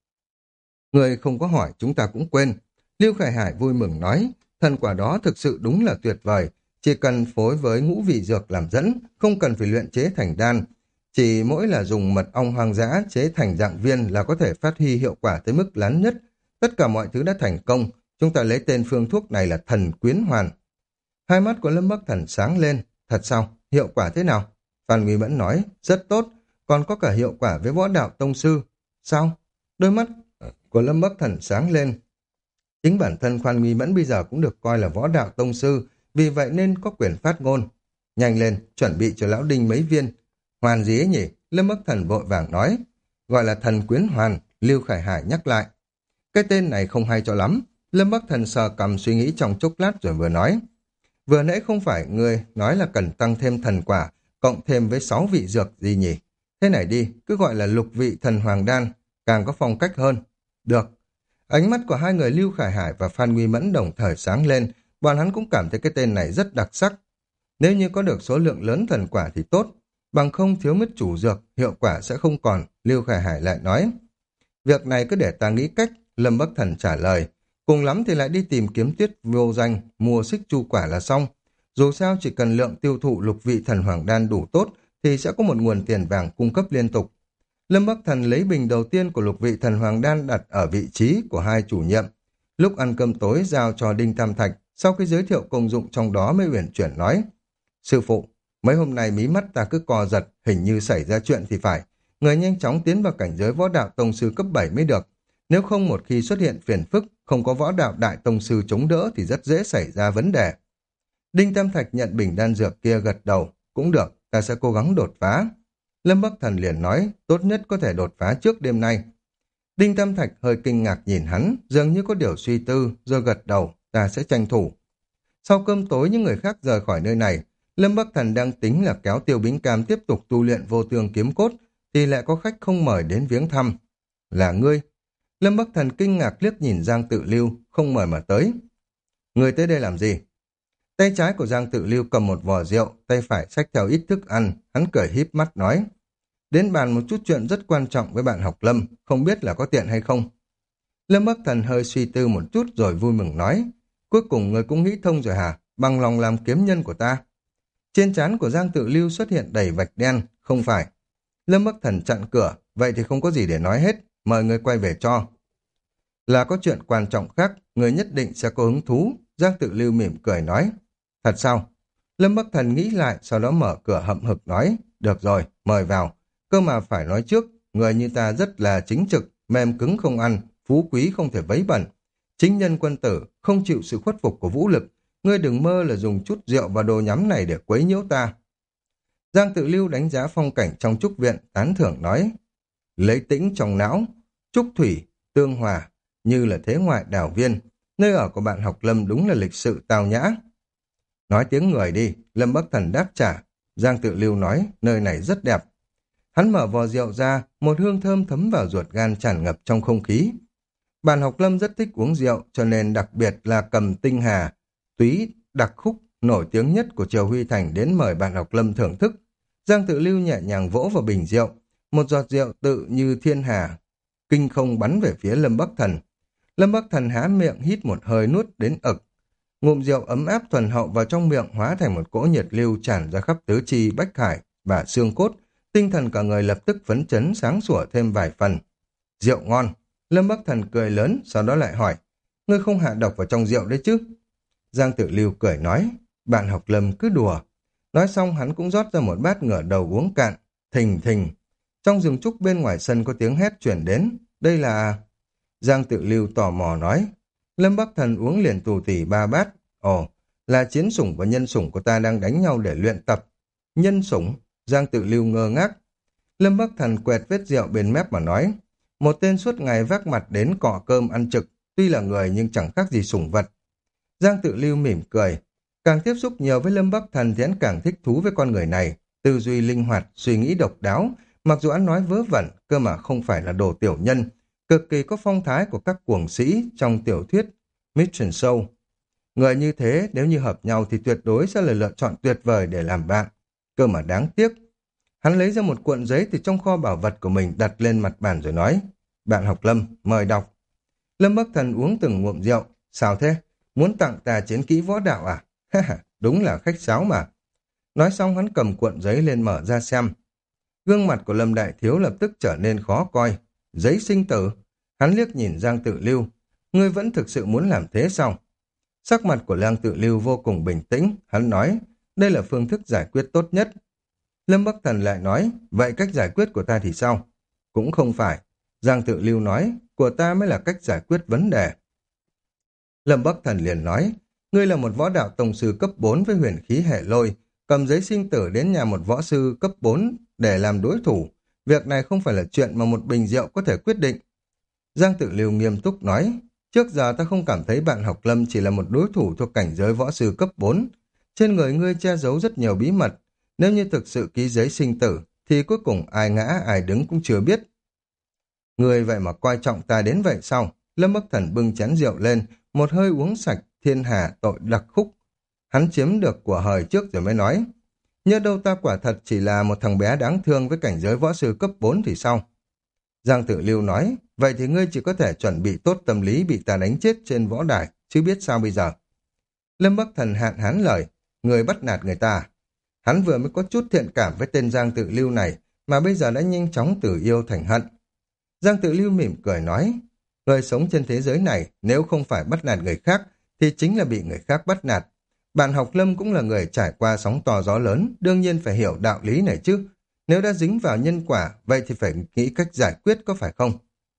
Người không có hỏi chúng ta cũng quên. Lưu Khải Hải vui mừng nói, thần quả đó thực sự đúng là tuyệt vời. Chỉ cần phối với ngũ vị dược làm dẫn, không cần phải luyện chế thành đan. Chỉ mỗi là dùng mật ong hoang dã chế thành dạng viên là có thể phát huy hiệu quả tới mức lớn nhất. Tất cả mọi thứ đã thành công, chúng ta lấy tên phương thuốc này là thần quyến hoàn. Hai mắt của Lâm Bắc Thần sáng lên, thật sao, hiệu quả thế nào? Phan Nguy Mẫn nói, rất tốt, còn có cả hiệu quả với võ đạo tông sư. Sao? Đôi mắt của Lâm Bắc Thần sáng lên. Chính bản thân Phan Nguy Mẫn bây giờ cũng được coi là võ đạo tông sư, vì vậy nên có quyền phát ngôn. Nhanh lên, chuẩn bị cho lão Đinh mấy viên. Hoàn gì ấy nhỉ? Lâm Bắc Thần vội vàng nói. Gọi là thần quyến hoàn, Lưu Khải Hải nhắc lại. Cái tên này không hay cho lắm. Lâm Bắc Thần sờ cầm suy nghĩ trong chốc lát rồi vừa nói. Vừa nãy không phải người nói là cần tăng thêm thần quả, cộng thêm với sáu vị dược gì nhỉ? Thế này đi, cứ gọi là lục vị thần hoàng đan, càng có phong cách hơn. Được. Ánh mắt của hai người Lưu Khải Hải và Phan Nguy Mẫn đồng thời sáng lên, bọn hắn cũng cảm thấy cái tên này rất đặc sắc. Nếu như có được số lượng lớn thần quả thì tốt, bằng không thiếu mất chủ dược, hiệu quả sẽ không còn, Lưu Khải Hải lại nói. Việc này cứ để ta nghĩ cách, Lâm Bắc Thần trả lời. Cùng lắm thì lại đi tìm kiếm Tuyết Vô Danh, mua xích chu quả là xong. Dù sao chỉ cần lượng tiêu thụ lục vị thần hoàng đan đủ tốt, thì sẽ có một nguồn tiền vàng cung cấp liên tục. Lâm Bắc Thần lấy bình đầu tiên của lục vị thần hoàng đan đặt ở vị trí của hai chủ nhiệm. Lúc ăn cơm tối giao cho Đinh Tam Thạch, sau khi giới thiệu công dụng trong đó mới uyển chuyển nói. Sư phụ, mấy hôm nay mí mắt ta cứ co giật, hình như xảy ra chuyện thì phải. Người nhanh chóng tiến vào cảnh giới võ đạo tông sư cấp bảy mới được. Nếu không một khi xuất hiện phiền phức, không có võ đạo đại tông sư chống đỡ thì rất dễ xảy ra vấn đề. Đinh Tam Thạch nhận bình đan dược kia gật đầu. Cũng được, ta sẽ cố gắng đột phá. Lâm Bắc Thần liền nói, tốt nhất có thể đột phá trước đêm nay. Đinh Tam Thạch hơi kinh ngạc nhìn hắn, dường như có điều suy tư, rồi gật đầu, ta sẽ tranh thủ. Sau cơm tối những người khác rời khỏi nơi này, Lâm Bắc Thần đang tính là kéo Tiêu Bính Cam tiếp tục tu luyện vô tương kiếm cốt, thì lại có khách không mời đến viếng thăm. Là ngươi. Lâm Bắc Thần kinh ngạc liếc nhìn Giang Tự Lưu, không mời mà tới. Ngươi tới đây làm gì? Tay trái của Giang Tự Lưu cầm một vò rượu, tay phải xách theo ít thức ăn, hắn cười híp mắt nói. Đến bàn một chút chuyện rất quan trọng với bạn học Lâm, không biết là có tiện hay không. Lâm Bắc Thần hơi suy tư một chút rồi vui mừng nói. Cuối cùng người cũng nghĩ thông rồi hả? Bằng lòng làm kiếm nhân của ta. Trên trán của Giang Tự Lưu xuất hiện đầy vạch đen, không phải. Lâm Bắc Thần chặn cửa, vậy thì không có gì để nói hết, mời người quay về cho. Là có chuyện quan trọng khác, người nhất định sẽ có hứng thú, Giang Tự Lưu mỉm cười nói. Thật sao? Lâm Bắc Thần nghĩ lại, sau đó mở cửa hậm hực nói. Được rồi, mời vào. Cơ mà phải nói trước, người như ta rất là chính trực, mềm cứng không ăn, phú quý không thể vấy bẩn. Chính nhân quân tử, không chịu sự khuất phục của vũ lực. Ngươi đừng mơ là dùng chút rượu và đồ nhắm này để quấy nhiễu ta. Giang Tự Lưu đánh giá phong cảnh trong trúc viện, tán thưởng nói. Lấy tĩnh trong não, trúc thủy, tương hòa, như là thế ngoại đảo viên. Nơi ở của bạn học Lâm đúng là lịch sự tào nhã. Nói tiếng người đi, Lâm Bắc Thần đáp trả. Giang Tự Lưu nói, nơi này rất đẹp. Hắn mở vò rượu ra, một hương thơm thấm vào ruột gan tràn ngập trong không khí. Bạn học Lâm rất thích uống rượu, cho nên đặc biệt là cầm tinh hà, túy, đặc khúc, nổi tiếng nhất của Triều Huy Thành đến mời bạn học Lâm thưởng thức. Giang Tự Lưu nhẹ nhàng vỗ vào bình rượu, một giọt rượu tự như thiên hà, kinh không bắn về phía Lâm Bắc Thần. Lâm Bắc Thần há miệng hít một hơi nuốt đến ực. Ngụm rượu ấm áp thuần hậu vào trong miệng hóa thành một cỗ nhiệt lưu tràn ra khắp tứ chi bách hải và xương cốt, tinh thần cả người lập tức phấn chấn sáng sủa thêm vài phần. Rượu ngon. Lâm Bắc Thần cười lớn, sau đó lại hỏi, ngươi không hạ độc vào trong rượu đấy chứ? Giang Tự Lưu cười nói, bạn học Lâm cứ đùa. Nói xong hắn cũng rót ra một bát ngửa đầu uống cạn, thình thình. Trong rừng trúc bên ngoài sân có tiếng hét chuyển đến, đây là... Giang Tự Lưu tò mò nói, Lâm Bắc Thần uống liền tù tỉ ba bát. Ồ, là chiến sủng và nhân sủng của ta đang đánh nhau để luyện tập. Nhân sủng? Giang Tự Lưu ngơ ngác. Lâm Bắc Thần quẹt vết rượu bên mép mà nói, một tên suốt ngày vác mặt đến cọ cơm ăn trực, tuy là người nhưng chẳng khác gì sủng vật. Giang Tự Lưu mỉm cười, càng tiếp xúc nhiều với Lâm Bắc Thần thì hắn càng thích thú với con người này, tư duy linh hoạt, suy nghĩ độc đáo, mặc dù hắn nói vớ vẩn, cơ mà không phải là đồ tiểu nhân, cực kỳ có phong thái của các cuồng sĩ trong tiểu thuyết Mission Show. Người như thế nếu như hợp nhau thì tuyệt đối sẽ là lựa chọn tuyệt vời để làm bạn. Cơ mà đáng tiếc. Hắn lấy ra một cuộn giấy từ trong kho bảo vật của mình đặt lên mặt bàn rồi nói, bạn học Lâm, mời đọc. Lâm Bắc Thần uống từng ngụm rượu, sao thế? Muốn tặng ta chiến kỹ võ đạo à? Ha đúng là khách sáo mà. Nói xong hắn cầm cuộn giấy lên mở ra xem. Gương mặt của Lâm Đại Thiếu lập tức trở nên khó coi. Giấy sinh tử. Hắn liếc nhìn Giang Tự Lưu. Ngươi vẫn thực sự muốn làm thế sao? Sắc mặt của Giang Tự Lưu vô cùng bình tĩnh. Hắn nói, đây là phương thức giải quyết tốt nhất. Lâm Bắc Thần lại nói, vậy cách giải quyết của ta thì sao? Cũng không phải. Giang Tự Lưu nói, của ta mới là cách giải quyết vấn đề. Lâm Bắc Thần liền nói, ngươi là một võ đạo tông sư cấp bốn với huyền khí hệ lôi, cầm giấy sinh tử đến nhà một võ sư cấp bốn để làm đối thủ. Việc này không phải là chuyện mà một bình rượu có thể quyết định. Giang Tự Lưu nghiêm túc nói, trước giờ ta không cảm thấy bạn học Lâm chỉ là một đối thủ thuộc cảnh giới võ sư cấp bốn. Trên người ngươi che giấu rất nhiều bí mật. Nếu như thực sự ký giấy sinh tử, thì cuối cùng ai ngã ai đứng cũng chưa biết. Ngươi vậy mà coi trọng ta đến vậy sao? Lâm Bắc Thần bưng chén rượu lên, một hơi uống sạch, thiên hà tội đặc khúc. Hắn chiếm được của hời trước rồi mới nói. Nhớ đâu ta quả thật chỉ là một thằng bé đáng thương với cảnh giới võ sư cấp bốn thì sao? Giang Tự Lưu nói, vậy thì ngươi chỉ có thể chuẩn bị tốt tâm lý bị ta đánh chết trên võ đài, chứ biết sao bây giờ. Lâm Bắc Thần hạn hán lời, người bắt nạt người ta. Hắn vừa mới có chút thiện cảm với tên Giang Tự Lưu này, mà bây giờ đã nhanh chóng từ yêu thành hận. Giang Tự Lưu mỉm cười nói, người sống trên thế giới này nếu không phải bắt nạt người khác, thì chính là bị người khác bắt nạt. Bạn học Lâm cũng là người trải qua sóng to gió lớn, đương nhiên phải hiểu đạo lý này chứ. Nếu đã dính vào nhân quả, vậy thì phải nghĩ cách giải quyết có phải không?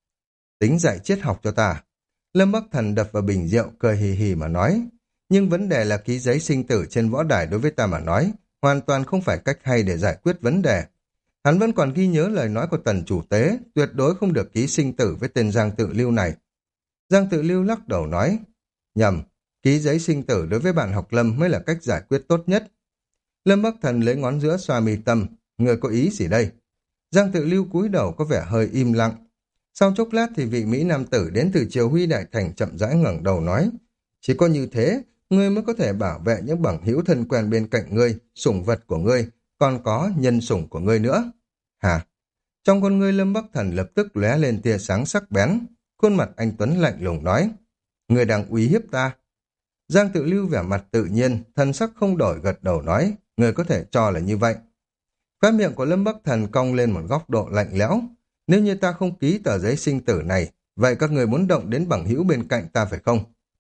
Tính dạy triết học cho ta. Lâm Bắc Thần đập vào bình rượu, cười hì hì mà nói. Nhưng vấn đề là ký giấy sinh tử trên võ đài đối với ta mà nói, hoàn toàn không phải cách hay để giải quyết vấn đề. Hắn vẫn còn ghi nhớ lời nói của Tần chủ tế, tuyệt đối không được ký sinh tử với tên Giang Tự Lưu này. Giang Tự Lưu lắc đầu nói, nhầm, ký giấy sinh tử đối với bạn học Lâm mới là cách giải quyết tốt nhất. Lâm Bắc Thần lấy ngón giữa xoa mi tâm, người có ý gì đây? Giang Tự Lưu cúi đầu có vẻ hơi im lặng. Sau chốc lát thì vị Mỹ nam tử đến từ Triều Huy Đại Thành chậm rãi ngẩng đầu nói, chỉ có như thế, ngươi mới có thể bảo vệ những bằng hữu thân quen bên cạnh ngươi, sủng vật của ngươi, còn có nhân sủng của ngươi nữa. Hả? Trong con ngươi Lâm Bắc Thần lập tức lóe lên tia sáng sắc bén, khuôn mặt anh Tuấn lạnh lùng nói, ngươi đang uy hiếp ta. Giang Tự Lưu vẻ mặt tự nhiên, thân sắc không đổi gật đầu nói, ngươi có thể cho là như vậy. Khóe miệng của Lâm Bắc Thần cong lên một góc độ lạnh lẽo, nếu như ta không ký tờ giấy sinh tử này, vậy các người muốn động đến bằng hữu bên cạnh ta phải không?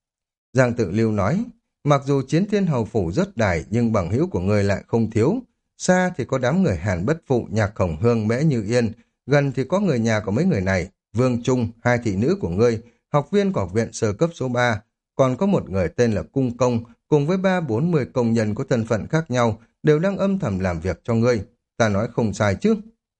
Giang Tự Lưu nói, mặc dù Chiến Thiên Hầu Phủ rất đài nhưng bằng hữu của người lại không thiếu. Xa thì có đám người Hàn Bất Phụ, Nhạc Khổng Hương, Mễ Như Yên, gần thì có người nhà của mấy người này, Vương Trung, hai thị nữ của ngươi, học viên của học viện sơ cấp số ba, còn có một người tên là Cung Công, cùng với ba bốn mươi công nhân có thân phận khác nhau, đều đang âm thầm làm việc cho ngươi. Ta nói không sai chứ?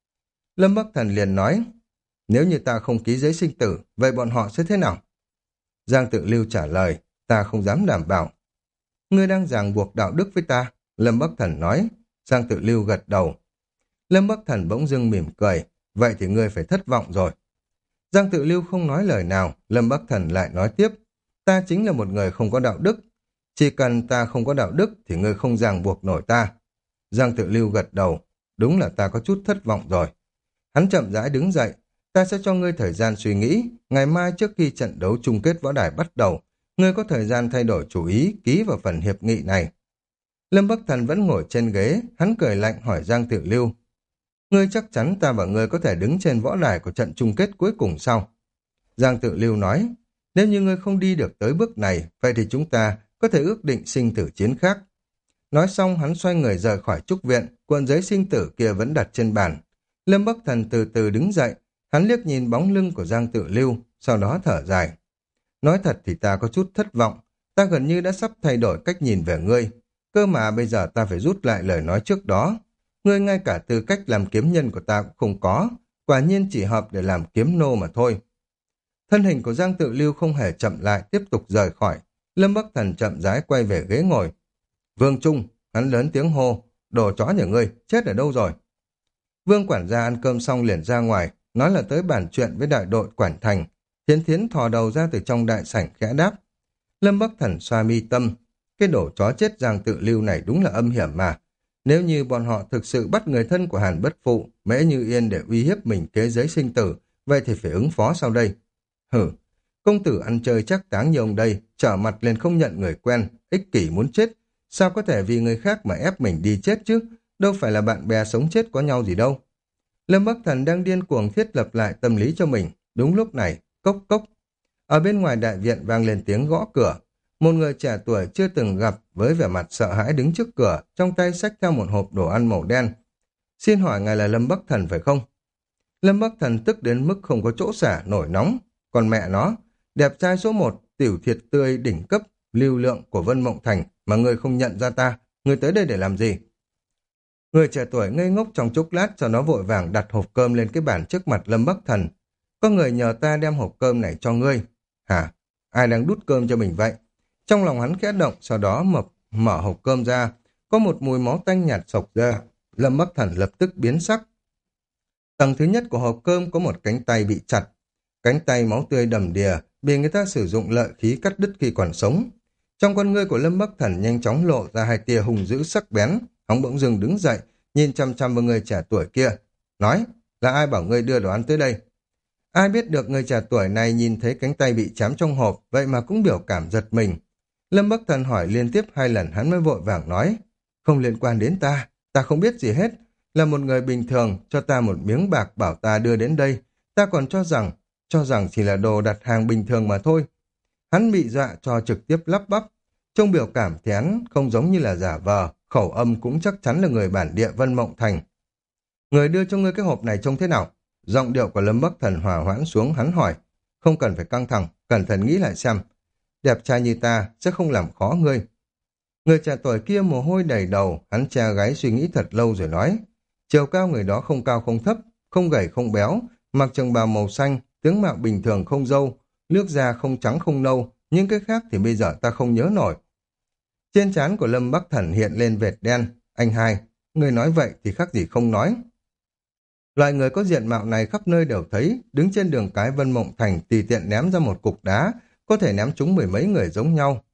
Lâm Bắc Thần liền nói, nếu như ta không ký giấy sinh tử, vậy bọn họ sẽ thế nào? Giang Tự Lưu trả lời, ta không dám đảm bảo. Ngươi đang ràng buộc đạo đức với ta, Lâm Bắc Thần nói. Giang Tự Lưu gật đầu. Lâm Bắc Thần bỗng dưng mỉm cười, vậy thì ngươi phải thất vọng rồi. Giang Tự Lưu không nói lời nào, Lâm Bắc Thần lại nói tiếp, ta chính là một người không có đạo đức. Chỉ cần ta không có đạo đức thì ngươi không ràng buộc nổi ta. Giang Tự Lưu gật đầu, đúng là ta có chút thất vọng rồi. Hắn chậm rãi đứng dậy, ta sẽ cho ngươi thời gian suy nghĩ, ngày mai trước khi trận đấu chung kết võ đài bắt đầu, ngươi có thời gian thay đổi chủ ý, ký vào phần hiệp nghị này. Lâm Bắc Thần vẫn ngồi trên ghế, hắn cười lạnh hỏi Giang Tự Lưu, ngươi chắc chắn ta và ngươi có thể đứng trên võ đài của trận chung kết cuối cùng sao? Giang Tự Lưu nói, nếu như ngươi không đi được tới bước này, vậy thì chúng ta có thể ước định sinh tử chiến khác. Nói xong hắn xoay người rời khỏi trúc viện, cuộn giấy sinh tử kia vẫn đặt trên bàn. Lâm Bắc Thần từ từ đứng dậy, hắn liếc nhìn bóng lưng của Giang Tự Lưu, sau đó thở dài. Nói thật thì ta có chút thất vọng, ta gần như đã sắp thay đổi cách nhìn về ngươi, cơ mà bây giờ ta phải rút lại lời nói trước đó. Ngươi ngay cả tư cách làm kiếm nhân của ta cũng không có, quả nhiên chỉ hợp để làm kiếm nô mà thôi. Thân hình của Giang Tự Lưu không hề chậm lại, tiếp tục rời khỏi. Lâm Bắc Thần chậm rãi quay về ghế ngồi. Vương Trung, hắn lớn tiếng hô, đồ chó nhà ngươi, chết ở đâu rồi? Vương quản gia ăn cơm xong liền ra ngoài, nói là tới bàn chuyện với đại đội quản thành. Thiến Thiến thò đầu ra từ trong đại sảnh khẽ đáp. Lâm Bắc Thần xoa mi tâm, cái đồ chó chết Giang Tự Lưu này đúng là âm hiểm mà. Nếu như bọn họ thực sự bắt người thân của Hàn Bất Phụ, Mễ Như Yên để uy hiếp mình kế giới sinh tử, vậy thì phải ứng phó sau đây. Hử, công tử ăn chơi chắc táng như ông đây, trở mặt lên không nhận người quen, ích kỷ muốn chết. Sao có thể vì người khác mà ép mình đi chết chứ? Đâu phải là bạn bè sống chết có nhau gì đâu. Lâm Bắc Thần đang điên cuồng thiết lập lại tâm lý cho mình. Đúng lúc này, cốc cốc. Ở bên ngoài đại viện vang lên tiếng gõ cửa. Một người trẻ tuổi chưa từng gặp với vẻ mặt sợ hãi đứng trước cửa, trong tay xách theo một hộp đồ ăn màu đen. Xin hỏi ngài là Lâm Bắc Thần phải không? Lâm Bắc Thần tức đến mức không có chỗ xả, nổi nóng. Còn mẹ nó, đẹp trai số một, tiểu thiệt tươi đỉnh cấp, lưu lượng của Vân Mộng Thành mà người không nhận ra ta, người tới đây để làm gì? Người trẻ tuổi ngây ngốc trong chốc lát, sau đó vội vàng đặt hộp cơm lên cái bàn trước mặt Lâm Bắc Thần. Có người nhờ ta đem hộp cơm này cho ngươi. Hả? Ai đang đút cơm cho mình vậy? Trong lòng hắn khẽ động, sau đó mở, mở hộp cơm ra. Có một mùi máu tanh nhạt sộc ra. Lâm Bắc Thần lập tức biến sắc. Tầng thứ nhất của hộp cơm có một cánh tay bị chặt. Cánh tay máu tươi đầm đìa, bị người ta sử dụng lợi khí cắt đứt khi còn sống. Trong con ngươi của Lâm Bắc Thần nhanh chóng lộ ra hai tia hung dữ sắc bén. Hắn bỗng dưng đứng dậy, nhìn chăm chăm vào người trẻ tuổi kia. Nói, là ai bảo ngươi đưa đồ ăn tới đây? Ai biết được người trẻ tuổi này nhìn thấy cánh tay bị chém trong hộp, vậy mà cũng biểu cảm giật mình. Lâm Bắc Thần hỏi liên tiếp hai lần, hắn mới vội vàng nói. Không liên quan đến ta, ta không biết gì hết. Là một người bình thường, cho ta một miếng bạc bảo ta đưa đến đây. Ta còn cho rằng, cho rằng chỉ là đồ đặt hàng bình thường mà thôi. Hắn bị dọa cho trực tiếp lắp bắp. Trong biểu cảm thì hắn không giống như là giả vờ, khẩu âm cũng chắc chắn là người bản địa Vân Mộng Thành. Người đưa cho ngươi cái hộp này trông thế nào? Giọng điệu của Lâm Bắc Thần hòa hoãn xuống, hắn hỏi. Không cần phải căng thẳng, cẩn thận nghĩ lại xem. Đẹp trai như ta sẽ không làm khó ngươi. Người trẻ tuổi kia mồ hôi đầy đầu, hắn che gáy suy nghĩ thật lâu rồi nói. Chiều cao người đó không cao không thấp, không gầy không béo, mặc trường bào màu xanh, tướng mạo bình thường không râu, nước da không trắng không nâu, nhưng cái khác thì bây giờ ta không nhớ nổi. Trên trán của Lâm Bắc Thần hiện lên vệt đen. Anh hai, người nói vậy thì khác gì không nói. Loại người có diện mạo này khắp nơi đều thấy, đứng trên đường cái Vân Mộng Thành tùy tiện ném ra một cục đá, có thể ném trúng mười mấy người giống nhau.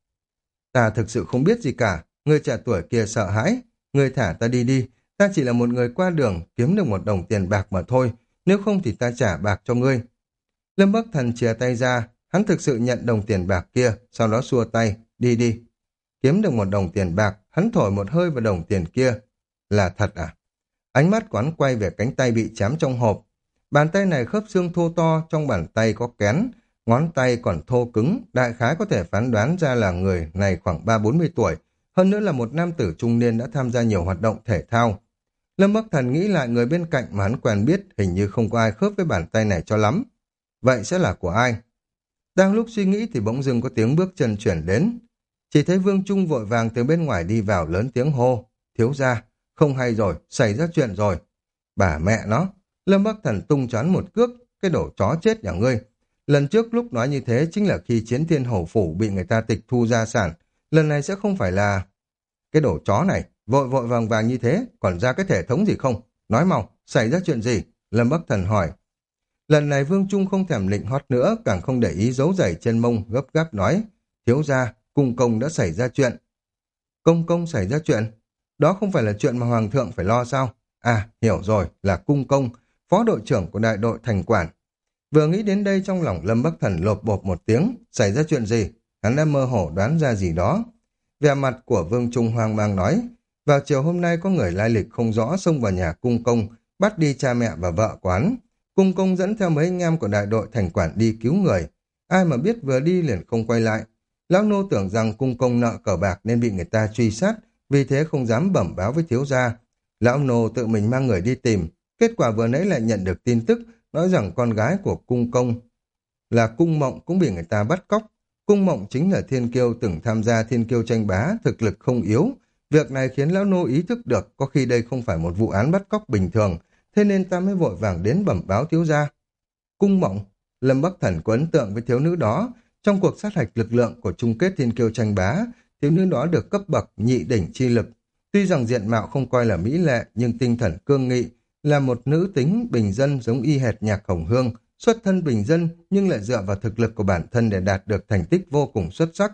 Ta thực sự không biết gì cả, người trẻ tuổi kia sợ hãi. Người thả ta đi đi, ta chỉ là một người qua đường, kiếm được một đồng tiền bạc mà thôi, nếu không thì ta trả bạc cho ngươi. Lâm Bắc Thần chìa tay ra, hắn thực sự nhận đồng tiền bạc kia, sau đó xua tay, đi đi. Kiếm được một đồng tiền bạc, hắn thổi một hơi vào đồng tiền kia. Là thật à? Ánh mắt của hắn quay về cánh tay bị chém trong hộp. Bàn tay này khớp xương thô to, trong bàn tay có kén, ngón tay còn thô cứng, đại khái có thể phán đoán ra là người này khoảng ba bốn mươi tuổi, hơn nữa là một nam tử trung niên đã tham gia nhiều hoạt động thể thao. Lâm Bắc Thần nghĩ lại người bên cạnh mà hắn quen biết, hình như không có ai khớp với bàn tay này cho lắm. Vậy sẽ là của ai? Đang lúc suy nghĩ thì bỗng dưng có tiếng bước chân chuyển đến. Chỉ thấy Vương Trung vội vàng từ bên ngoài đi vào lớn tiếng hô. Thiếu gia, không hay rồi, xảy ra chuyện rồi. Bà mẹ nó, Lâm Bắc Thần tung choán một cước, cái đổ chó chết nhà ngươi. Lần trước lúc nói như thế chính là khi Chiến Thiên Hầu Phủ bị người ta tịch thu gia sản. Lần này sẽ không phải là... Cái đổ chó này, vội vội vàng vàng như thế, còn ra cái thể thống gì không? Nói mau, xảy ra chuyện gì? Lâm Bắc Thần hỏi. Lần này Vương Trung không thèm lịnh hót nữa, càng không để ý dấu giày trên mông, gấp gáp nói. Thiếu gia, cung công đã xảy ra chuyện. Công công xảy ra chuyện? Đó không phải là chuyện mà Hoàng thượng phải lo sao? À, hiểu rồi, là cung công, phó đội trưởng của đại đội thành quản. Vừa nghĩ đến đây trong lòng Lâm Bắc Thần lột bột một tiếng, xảy ra chuyện gì? Hắn đã mơ hồ đoán ra gì đó. Vẻ mặt của Vương Trung hoang mang nói, vào chiều hôm nay có người lai lịch không rõ xông vào nhà cung công, bắt đi cha mẹ và vợ quán. Cung công dẫn theo mấy anh em của đại đội thành quản đi cứu người. Ai mà biết vừa đi liền không quay lại. Lão nô tưởng rằng cung công nợ cờ bạc nên bị người ta truy sát, vì thế không dám bẩm báo với thiếu gia. Lão nô tự mình mang người đi tìm, kết quả vừa nãy lại nhận được tin tức nói rằng con gái của cung công là cung mộng cũng bị người ta bắt cóc. Cung mộng chính là thiên kiêu từng tham gia thiên kiêu tranh bá, thực lực không yếu. Việc này khiến lão nô ý thức được có khi đây không phải một vụ án bắt cóc bình thường, thế nên ta mới vội vàng đến bẩm báo thiếu gia. Cung mộng, Lâm Bắc Thần có ấn tượng với thiếu nữ đó. Trong cuộc sát hạch lực lượng của chung kết thiên kiêu tranh bá, thiếu nữ đó được cấp bậc nhị đỉnh chi lực. Tuy rằng diện mạo không coi là mỹ lệ, nhưng tinh thần cương nghị, là một nữ tính bình dân giống y hệt Nhạc Hồng Hương, xuất thân bình dân nhưng lại dựa vào thực lực của bản thân để đạt được thành tích vô cùng xuất sắc.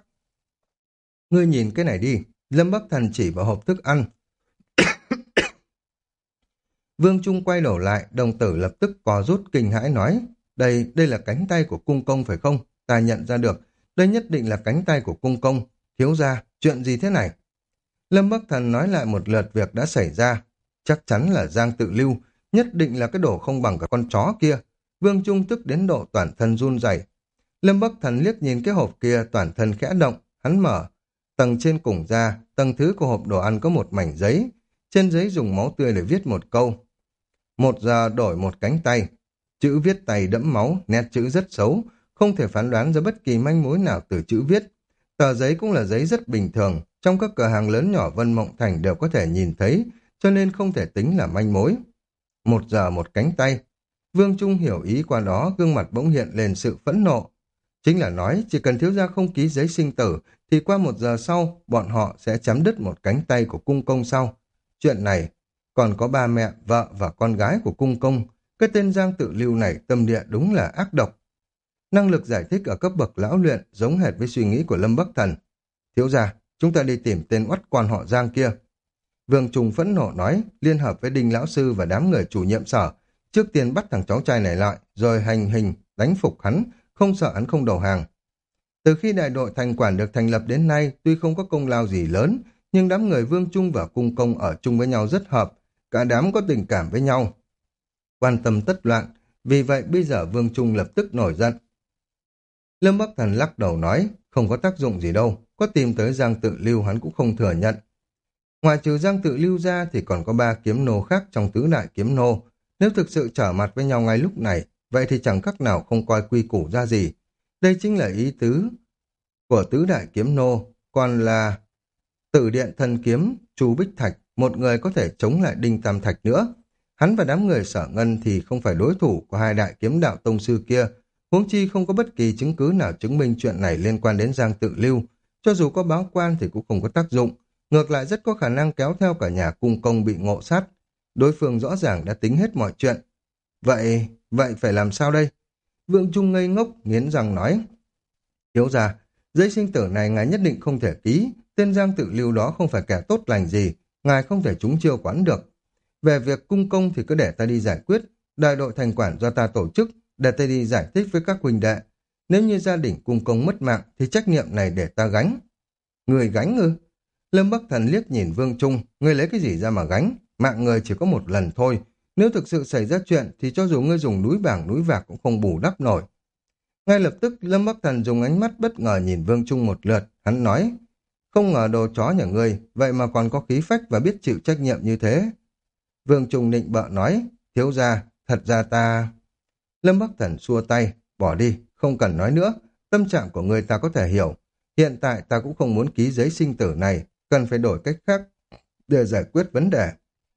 Ngươi nhìn cái này đi, Lâm Bắc Thần chỉ vào hộp thức ăn. Vương Trung quay đầu lại, đồng tử lập tức co rút kinh hãi nói, đây, đây là cánh tay của cung công phải không? Ta nhận ra được, đây nhất định là cánh tay của cung công. Thiếu gia, chuyện gì thế này? Lâm Bắc Thần nói lại một lượt việc đã xảy ra. Chắc chắn là Giang Tự Lưu, nhất định là cái đồ không bằng cả con chó kia. Vương Trung tức đến độ toàn thân run rẩy. Lâm Bắc Thần liếc nhìn cái hộp kia, toàn thân khẽ động, hắn mở. Tầng trên cùng ra, tầng thứ của hộp đồ ăn có một mảnh giấy. Trên giấy dùng máu tươi để viết một câu, Một giờ đổi một cánh tay. Chữ viết tay đẫm máu, nét chữ rất xấu, không thể phán đoán ra bất kỳ manh mối nào từ chữ viết. Tờ giấy cũng là giấy rất bình thường, trong các cửa hàng lớn nhỏ Vân Mộng Thành đều có thể nhìn thấy, cho nên không thể tính là manh mối. Một giờ một cánh tay. Vương Trung hiểu ý qua đó, gương mặt bỗng hiện lên sự phẫn nộ. Chính là nói, chỉ cần thiếu gia không ký giấy sinh tử, thì qua một giờ sau, bọn họ sẽ chấm đứt một cánh tay của cung công sau. Chuyện này, còn có ba mẹ, vợ và con gái của cung công. Cái tên Giang Tự Lưu này tâm địa đúng là ác độc. Năng lực giải thích ở cấp bậc lão luyện giống hệt với suy nghĩ của Lâm Bắc Thần. Thiếu gia, chúng ta đi tìm tên oắt quan họ Giang kia. Vương Trung phẫn nộ nói, liên hợp với Đinh Lão Sư và đám người chủ nhiệm sở, trước tiên bắt thằng cháu trai này lại, rồi hành hình, đánh phục hắn, không sợ hắn không đầu hàng. Từ khi đại đội thành quản được thành lập đến nay, tuy không có công lao gì lớn, nhưng đám người Vương Trung và cung công ở chung với nhau rất hợp, cả đám có tình cảm với nhau. Quan tâm tất loạn, vì vậy bây giờ Vương Trung lập tức nổi giận. Lâm Bắc Thần lắc đầu nói, không có tác dụng gì đâu, có tìm tới Giang Tự Lưu hắn cũng không thừa nhận. Ngoài trừ Giang Tự Lưu ra thì còn có ba kiếm nô khác trong tứ đại kiếm nô. Nếu thực sự trở mặt với nhau ngay lúc này, vậy thì chẳng khác nào không coi quy củ ra gì. Đây chính là ý tứ của tứ đại kiếm nô, còn là Tử Điện Thần Kiếm, Chu Bích Thạch, một người có thể chống lại Đinh Tam Thạch nữa. Hắn và đám người Sở Ngân thì không phải đối thủ của hai đại kiếm đạo tông sư kia, huống chi không có bất kỳ chứng cứ nào chứng minh chuyện này liên quan đến Giang Tự Lưu. Cho dù có báo quan thì cũng không có tác dụng, ngược lại rất có khả năng kéo theo cả nhà cung công bị ngộ sát. Đối phương rõ ràng đã tính hết mọi chuyện. Vậy, vậy phải làm sao đây? Vương Trung ngây ngốc, nghiến răng nói. Thiếu gia, giấy sinh tử này ngài nhất định không thể ký, tên Giang Tự Lưu đó không phải kẻ tốt lành gì, ngài không thể trúng chiêu quán được. Về việc cung công thì cứ để ta đi giải quyết, đại đội thành quản do ta tổ chức, để ta đi giải thích với các huynh đệ. Nếu như gia đình cung công mất mạng thì trách nhiệm này để ta gánh. Người gánh ư? Lâm Bắc Thần liếc nhìn Vương Trung, ngươi lấy cái gì ra mà gánh? Mạng người chỉ có một lần thôi. Nếu thực sự xảy ra chuyện thì cho dù ngươi dùng núi bảng núi vạc cũng không bù đắp nổi. Ngay lập tức Lâm Bắc Thần dùng ánh mắt bất ngờ nhìn Vương Trung một lượt, hắn nói, không ngờ đồ chó nhà ngươi, vậy mà còn có khí phách và biết chịu trách nhiệm như thế. Vương Trung nịnh bợ nói, thiếu gia, thật ra ta... Lâm Bắc Thần xua tay, bỏ đi, không cần nói nữa, tâm trạng của ngươi ta có thể hiểu. Hiện tại ta cũng không muốn ký giấy sinh tử này, cần phải đổi cách khác để giải quyết vấn đề.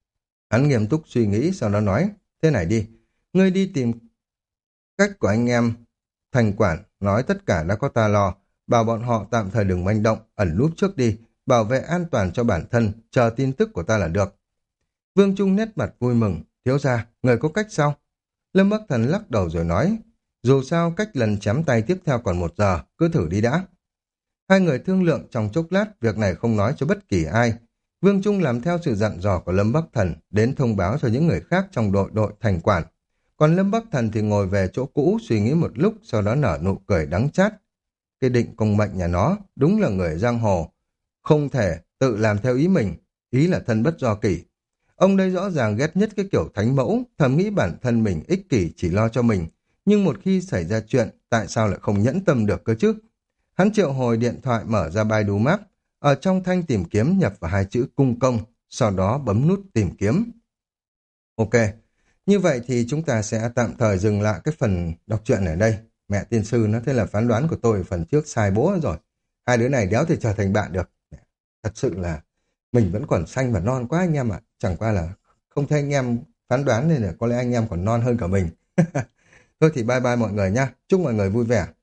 Hắn nghiêm túc suy nghĩ, sau đó nói, thế này đi, ngươi đi tìm cách của anh em thành quản, nói tất cả đã có ta lo, bảo bọn họ tạm thời đừng manh động, ẩn núp trước đi, bảo vệ an toàn cho bản thân, chờ tin tức của ta là được. Vương Trung nét mặt vui mừng, thiếu gia, người có cách sao? Lâm Bắc Thần lắc đầu rồi nói, dù sao cách lần chém tay tiếp theo còn một giờ, cứ thử đi đã. Hai người thương lượng trong chốc lát, việc này không nói cho bất kỳ ai. Vương Trung làm theo sự dặn dò của Lâm Bắc Thần, đến thông báo cho những người khác trong đội đội thành quản. Còn Lâm Bắc Thần thì ngồi về chỗ cũ suy nghĩ một lúc, sau đó nở nụ cười đắng chát. Cái định công mệnh nhà nó, đúng là người giang hồ. Không thể tự làm theo ý mình, ý là thân bất do kỷ. Ông đây rõ ràng ghét nhất cái kiểu thánh mẫu, thầm nghĩ bản thân mình ích kỷ chỉ lo cho mình. Nhưng một khi xảy ra chuyện, tại sao lại không nhẫn tâm được cơ chứ? Hắn triệu hồi điện thoại mở ra Baidu Maps, ở trong thanh tìm kiếm nhập vào hai chữ cung công, sau đó bấm nút tìm kiếm. Ok, như vậy thì chúng ta sẽ tạm thời dừng lại cái phần đọc truyện ở đây. Mẹ tiên sư nó thế là phán đoán của tôi phần trước sai bố rồi. Hai đứa này đéo thể trở thành bạn được. Thật sự là mình vẫn còn xanh và non quá anh em ạ. Chẳng qua là không thấy anh em phán đoán nên là có lẽ anh em còn non hơn cả mình. Thôi thì bye bye mọi người nha. Chúc mọi người vui vẻ.